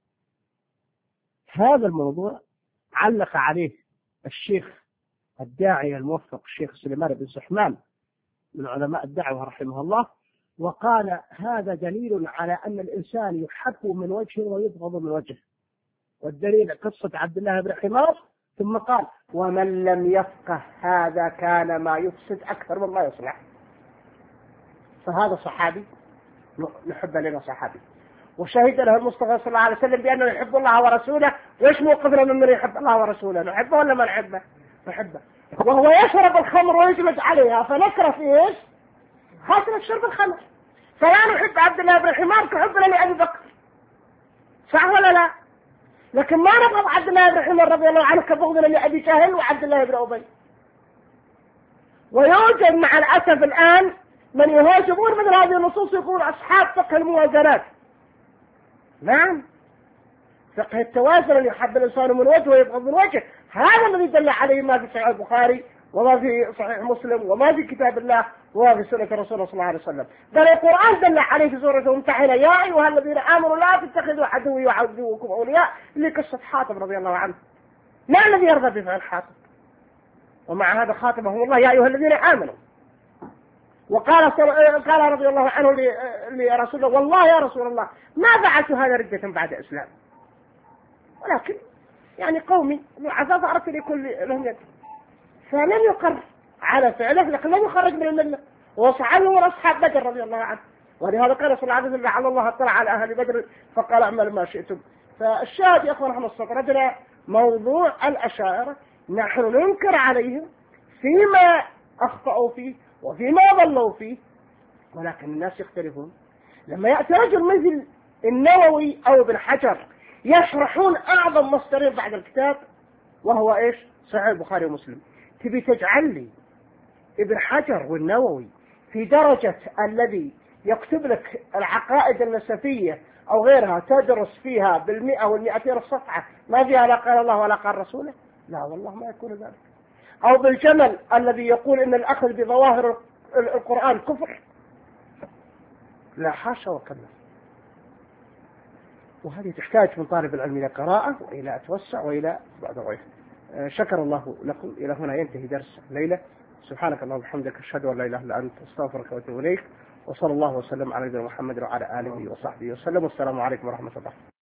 S2: هذا الموضوع علق عليه الشيخ الداعية الموفق الشيخ سليمان بن سحمان من علماء الدعوة رحمه الله، وقال هذا دليل على أن الإنسان يحب من وجه ويبغض من وجه، والدليل قصة عبد الله بن حمار. ثم قال ومن لم يفقه هذا كان ما يفسد أكثر مما يصلح. فهذا صحابي نحب لنا صحابي، وشهد له المصطفى صلى الله عليه وسلم بأنه يحب الله ورسوله. وإيش موقفنا من من يحب الله ورسوله؟ نحبه ولا ما نحبه؟ نحبه. وهو يشرب الخمر ويجلس عليها فنكره في إيش؟ خاطر شرب الخمر. فلا نحب عبد الله بن حمار كحبنا لأبي بكر، صح ولا لا؟ لكن ما نبغض عبد الله بن حمار رضي الله عنه كبغضنا لأبي جهل وعبد الله بن أبي. ويوجد مع الأسف الآن من يهاجمون مثل هذه النصوص يقول أصحاب فقه الموازنات. نعم، فقه التوازن اللي يحب الإنسان من وجه ويبغض من وجه، هذا الذي دل عليه ما في صحيح البخاري وما في صحيح مسلم وما في كتاب الله وما في سنة الرسول صلى الله عليه وسلم. بل القرآن دل عليه في سورة الممتحنة يا أيها الذين آمنوا لا تتخذوا عدوي وعدوكم أولياء، اللي قصة حاتم رضي الله عنه. ما الذي يرضى بفعل حاتم؟ ومع هذا خاتمهم الله يا أيها الذين آمنوا. وقال قال رضي الله عنه لرسول الله والله يا رسول الله ما فعلت هذا ردة بعد إسلام، ولكن يعني قومي عزاز عرفت لكل لهم يد. فلم يقر على فعله، لكن لم يخرج من الملة، وصحابه وأصحاب بدر رضي الله عنه. ولهذا قال صلى الله عليه وسلم لعل الله اطلع على أهل بدر فقال اعمل ما شئتم. فالشاهد يا أخوان رحمه الله ردنا موضوع الأشاعرة، نحن ننكر عليهم فيما أخطأوا فيه وفيما ضلوا فيه، ولكن الناس يختلفون. لما يأتي رجل مثل النووي أو ابن حجر يشرحون أعظم مصدرين بعد الكتاب وهو إيش؟ صحيح البخاري ومسلم، تبي تجعل لي ابن حجر والنووي في درجة الذي يكتب لك العقائد النسفية أو غيرها تدرس فيها بالمئة والمئتين الصفحة ما فيها لا قال الله ولا قال رسوله؟ لا والله ما يكون ذلك. أو بالجمل الذي يقول إن الأخذ بظواهر القرآن كفر، لا حاشا وكلا. وهذه تحتاج من طالب العلم إلى قراءة وإلى توسع وإلى بعض غيره. شكر الله لكم. إلى هنا ينتهي درس الليلة. سبحانك اللهم وبحمدك أشهد أن لا إله إلا أنت أستغفرك وأتوب إليك، وصلى الله وسلم على نبينا محمد وعلى آله وصحبه وسلم، والسلام عليكم ورحمة الله.